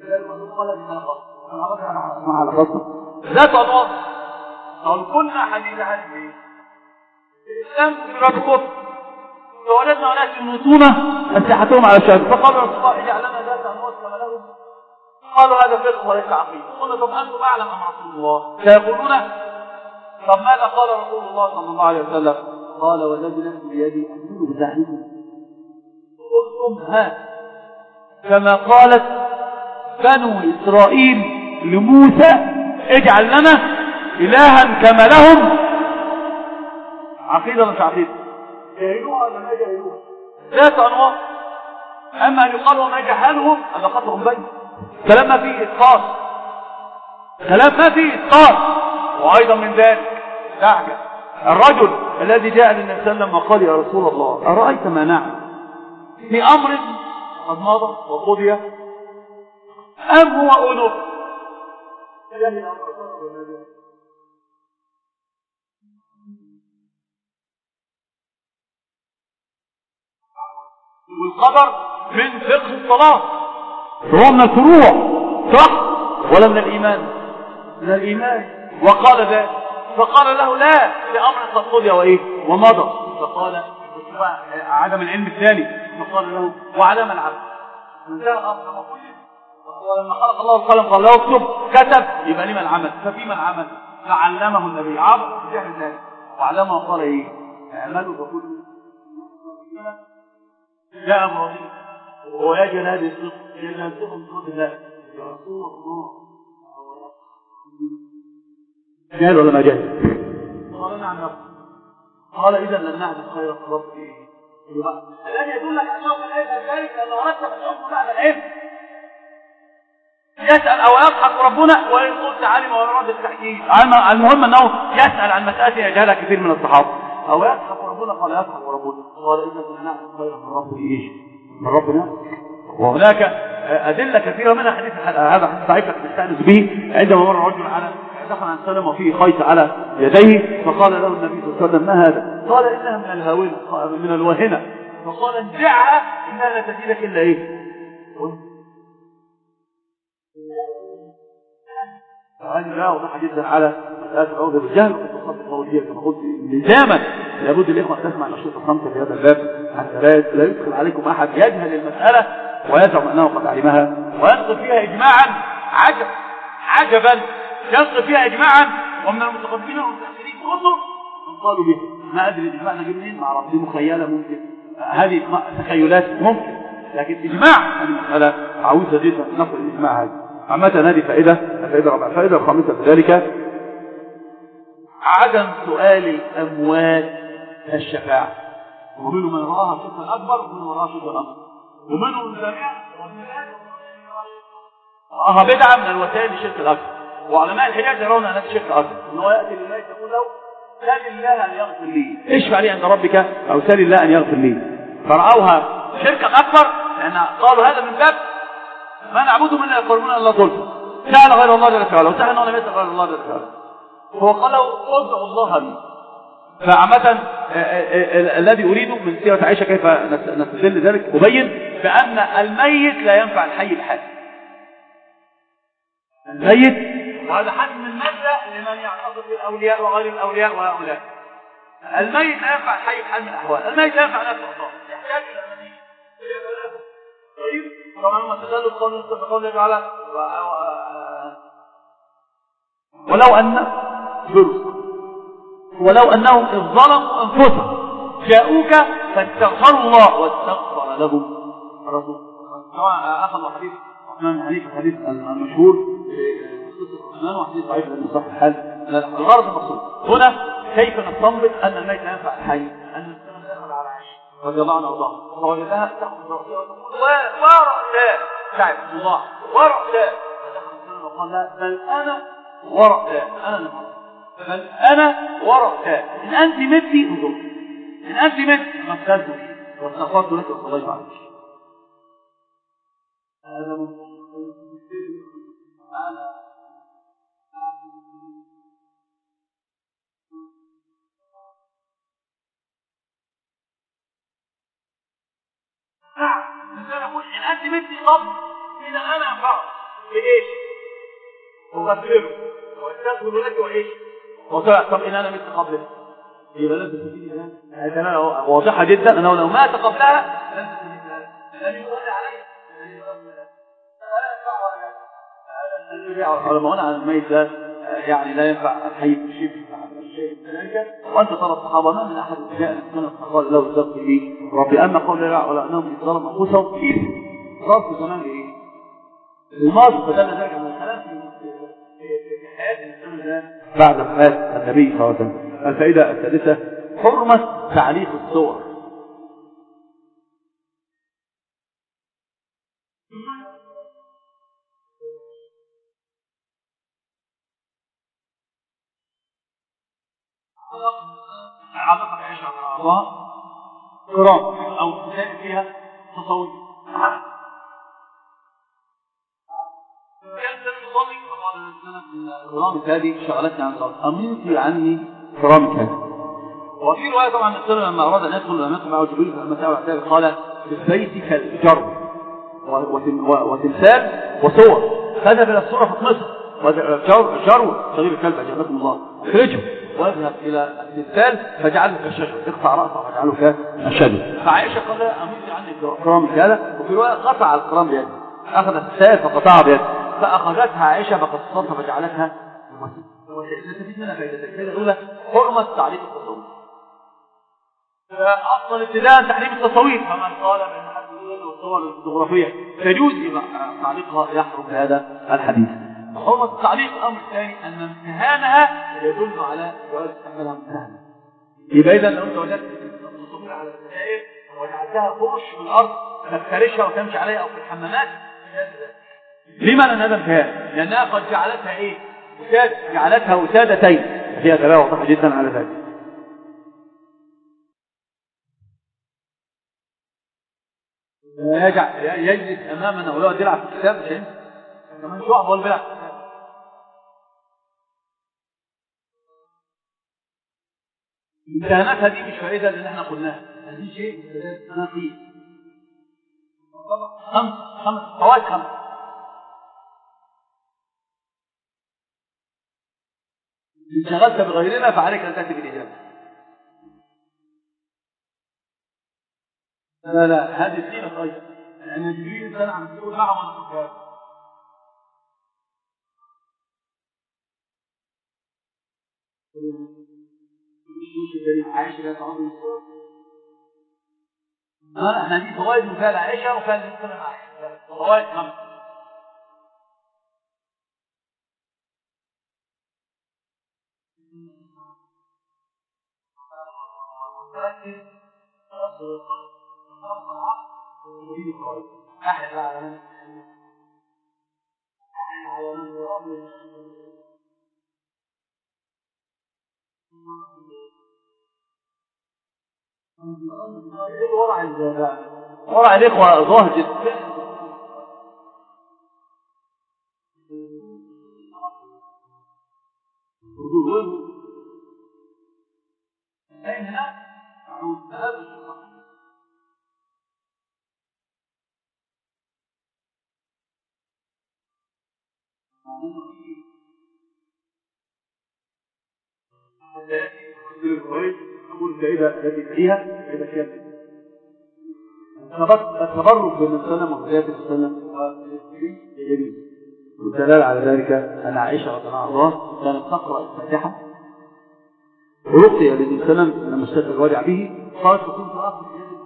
ذات أنواط قال كنا حديث حديث ايه الإسلام في الكفر فولدنا وناس يموتون أسلحتهم على الشهادة فقال رسول الله اجعل لنا ذات أنواط كما لهم قالوا هذا فقه وليس عقيدة. قلنا طب أنتم أعلم أم رسول الله سيقولون طب ماذا قال رسول الله صلى الله عليه وسلم قال والذي نفسي بيدي أنزلوا بزعمكم قلتم ها كما قالت بنو إسرائيل لموسى اجعل لنا إلها كما لهم عقيدة مش عقيدة جاهلوها ولا ما جاهلوها ذات أنواع. أما أن يقال وما جهلهم هذا خطأ بين كلام ما فيه إسقاط كلام ما فيه إسقاط. وأيضا من ذلك تعجب الرجل الذي جاء للنبي صلى الله عليه وسلم وقال يا رسول الله أرأيت ما نعمل في أمر قد مضى وقضي أم هو أنف والقدر من فقه الصلاة هو من الفروع صح ولا من الإيمان؟ من الإيمان. وقال ذلك فقال له لا لأمر قد قضي وإيه ومضى. فقال عدم العلم الثاني فقال له وعلام العبد انتهى الأمر ولما خلق الله القلم قال له اكتب كتب يبقى لما العمل ففيما العمل فعلمه النبي عبد جهل ذلك وعلمه قال ايه اعملوا فكلوا جاء ابراهيم وهو يجهل هذه الصدق يجهل صدق من صدق الله يا رسول الله جهل ولا ما جهل؟ قال نعم يا رب. قال اذا لن نعمل خيرا خلاص ايه الذي يدلك على شرط العلم ذلك لانه رتب الحكم بعد العلم يسأل او يضحك ربنا وان قلت علم ورد التحكيم. المهم انه يسأل عن مسألة يجهلها كثير من الصحابة او يضحك ربنا قال يضحك ربنا قال اذا كنا نعمل خيرا من ربنا ايش من ربنا. وهناك ادله كثيره منها حديث هذا حديث ضعيف نستانس به عندما مر رجل على دخل عن سلم وفيه خيط على يديه فقال له النبي صلى الله عليه وسلم ما هذا؟ قال انها من الهاوين من الوهنه. فقال انزعها انها لا تزيدك الا ايه هذه لا وضح جدا على مسألة عوض الرجال وتصدق القولية كما قلت لزاما لابد الإخوة أن تسمع الأشرطة الخمسة في هذا الباب حتى لا يدخل عليكم أحد يجهل المسألة ويزعم أنه قد علمها وينقل فيها إجماعا عجب عجبا ينقل فيها إجماعا ومن المتقدمين والمتأخرين كثر من قالوا به ما أدري الإجماع نجيب منين مع ربي مخيلة ممكن هذه تخيلات ممكن لكن إجماع هذه مسألة عاوزة جدا نقل الإجماع هذه. عامة هذه فائدة الفائدة الرابعة. الفائدة الخامسة في ذلك عدم سؤال الأموات الشفاعة ومنه من رآها شركا أكبر ومنه من رآها شركا أكبر ومنه من جميع رآها بدعة من الوسائل للشرك الأكبر. وعلماء الحجاز يرون أنها شرك أكبر أنه يأتي لله يقول له سال الله أن يغفر لي اشفع لي عند ربك أو سال الله أن يغفر لي. فرأوها شركا أكبر لأن قالوا هذا من باب ما نعبدهم إلا يقربون الله ظلفا سأل غير الله جل وعلا وسأل أنه لم يسأل غير الله جل وعلا فهو قال له ادعوا الله لي. فعامة الذي أريده من سيرة عائشة كيف نستدل ذلك أبين بأن الميت لا ينفع الحي بحال الميت وهذا حد من مبدأ لمن يعتقد بالأولياء وغير الأولياء وهؤلاء. الميت لا ينفع الحي بحال من الأحوال. الميت لا ينفع نفسه يحتاج إلى الميت طيب طبعا ما تزال القول يستفقون لك على ولو أن ولو أنهم إذ ظلموا أنفسهم جاءوك فاستغفروا الله واستغفر لهم الرسول. طبعا أخذوا حديث عثمان حديث الحديث المشهور قصة عثمان وحديث ضعيف لأن صح الحال الغرض المقصود هنا كيف نستنبط أن الميت لا ينفع الحي أن الإنسان يدخل على عيش رضي الله عنها وارضاها فوجدها تاخذ راسها وتقول ورأسها تعب الله ورأسها فدخل وقال لا بل انا ورأسها انا نفسي بل انا ورأسها ان انت متي انظر ان انت متي غسلت بي واستغفرت لك وصليت عليك. هذا من انا نعم الإنسان يقول إن أنت مثلي قبل إذا أنا أنفعه بإيش؟ أغفره وأستغفر لك وإيش؟ وطلع طب إن أنا مثلي قبل يبقى لازم تجيني الآن هذا واضحة جدا أنه لو مات قبلها لن تجيني الآن لن يصلي عليه على ما هنا على الميت يعني لا ينفع الحي بالشيء وأنت ترى الصحابة ما من أحد جاء من قال له الزبط لي ربي أما قول لا ولا أنهم يتظلم أنفسهم كيف ظرف زمان إيه الماضي فدل ذلك من الكلام في حياة الإنسان بعد وفاة النبي صلى الله عليه وسلم. الفائدة الثالثة حرمة تعليق الصور. علاقة بعيشة على الله قرام أو تساعد فيها تصوير كان سنة الظلم فقال لنا قرامك هذه شغلتني عن صلاة أمنتي عني قرامك هذه. وفي رواية طبعا السنة لما أراد أن يدخل لما يدخل معه جبريل فلما سأل عن ذلك قال في البيت كالجر وتمثال وصور فذهب إلى الصورة في مصر جروا صغير الكلب أجابكم الله اخرجه واذهب الى التمثال فجعله كالشجر اقطع راسه وجعله كالشجر. فعائشه قال لها امرت عني الكرام هذا وفي روايه قطع الكرام بيده اخذ التمثال فقطعها بيده فاخذتها عائشه بقصتها فجعلتها نستفيد منها فائدتين. الفائده الاولى حرمه تعليق التصوير اصلا ابتداء تحريم التصوير فمن قال بان حد الصور الفوتوغرافيه تجوز تعليقها يحرم هذا الحديث. حرمة التعليق الأمر الثاني أن امتهانها يدل على جواز استعمالها امتهانة. يبقى إذا لو أنت وجدت التصوير على السجائر وجعلتها فرش في الأرض تفترشها وتمشي عليها أو في الحمامات لما لأن هذا امتهان؟ لأنها قد جعلتها إيه؟ وساد جعلتها وسادتين فيها دلالة واضحة جدا على ذلك. يجلس أمامنا ولو يلعب في الكتاب مش هينسى كمان شو بقول بيلعب امتهاناتها دي مش فائدة اللي احنا قلناها هذه شيء نقي خمس خمس فوائد خمس انشغلت بغيرنا فعليك ان تأتي بالإجابة. لا لا هذه السيرة طيب لأن جبريل إنسان عم تقول معه وانا سكار عائشة لا تعود الصور اه احنا دي فوائد مثال عائشة وكان نتكلم عائشة فوائد خمس. احد على ورع ورع الإخوة ظاهر جدا أقول الفائدة التي فيها فائدة كاملة التبرك بالمسلم وقضيات المسلم جميل والدلالة على ذلك أن عائشة رضي الله عنها كانت تقرأ الفاتحة ورقي للنبي صلى الله عليه وسلم لما اشتد الوجع به قالت وكنت أخذ في يد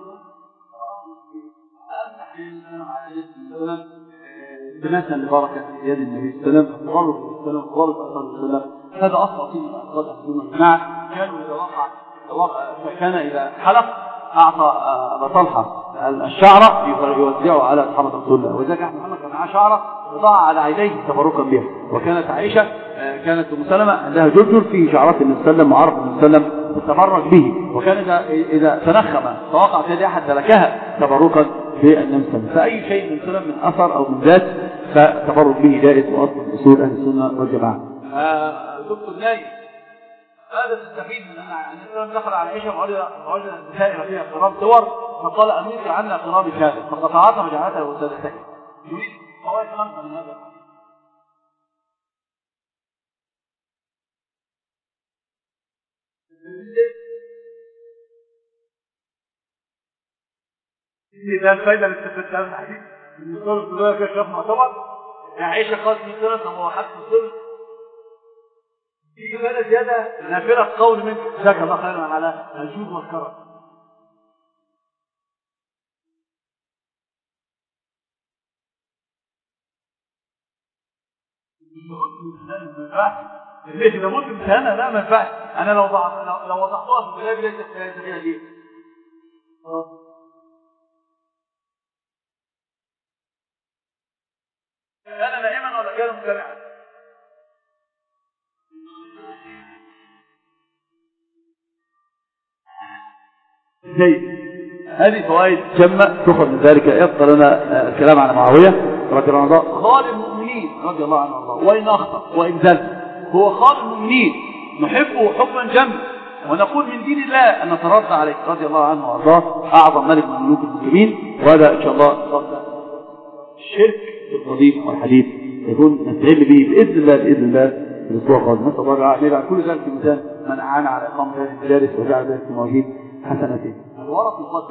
السلام تماسا لبركة في يد النبي صلى الله عليه وسلم تبرك بالسلام وتبرك أثر السلام. هذا أصل أصيل من أصل أهل الجماعة كانوا إذا وقع كان إذا حلق أعطى أبا طلحة الشعرة يوزعه على أصحاب رسول الله، وذلك أحمد محمد كان معاه شعرة وضع على عينيه تبركا بها. وكانت عائشة كانت أم سلمة عندها جرجر فيه شعرات النبي صلى الله عليه وسلم وعرف النبي صلى الله عليه وسلم تتبرك به، وكان إذا, إذا تنخم فوقع في يد أحد تركها تبركا بالنبي صلى الله عليه وسلم. فأي شيء من سلم من أثر أو من ذات فتبرك به جائز وأصل أصول أهل السنة والجماعة. دكتور نايم ماذا تستفيد من أن الإسلام دخل على عائشة ووجد النساء فيها قرام صور فقال أميت عنا قرام هذا فقطعتها وجعلتها وسادتها. يريد فوائد خمسة من هذا. إذا الفائدة اللي استفدتها من الحديث من صورة الدولة كشف معتبر عائشة قالت من سنة ثم حتى السنة في كفالة زيادة نافرة قول منك جزاك الله خيرا على الجود والكرم. ليش إذا مت بسهنة لا ما ينفعش. أنا لو ضعف لو وضعتها في الكلاب ليس فيها دي كان نائما ولا كان مجتمعا. جيد. هذه فوائد جمة تخرج من ذلك. يذكر لنا الكلام عن معاوية رضي الله عنه خال المؤمنين رضي الله عنه الله وإن أخطأ وإن زل هو خال المؤمنين نحبه حبا جما ونقول من دين الله أن نترضى عليه رضي الله عنه وأرضاه أعظم ملك من ملوك المسلمين. وهذا إن شاء الله الشرك في القضيب والحديث يكون نستعين به بإذن الله بإذن الله في الأسبوع القادم. نسأل الله أن يجعل كل ذلك في ميزان من أعان على إقامة هذه المجالس وجعل ذلك في موجود حسنته.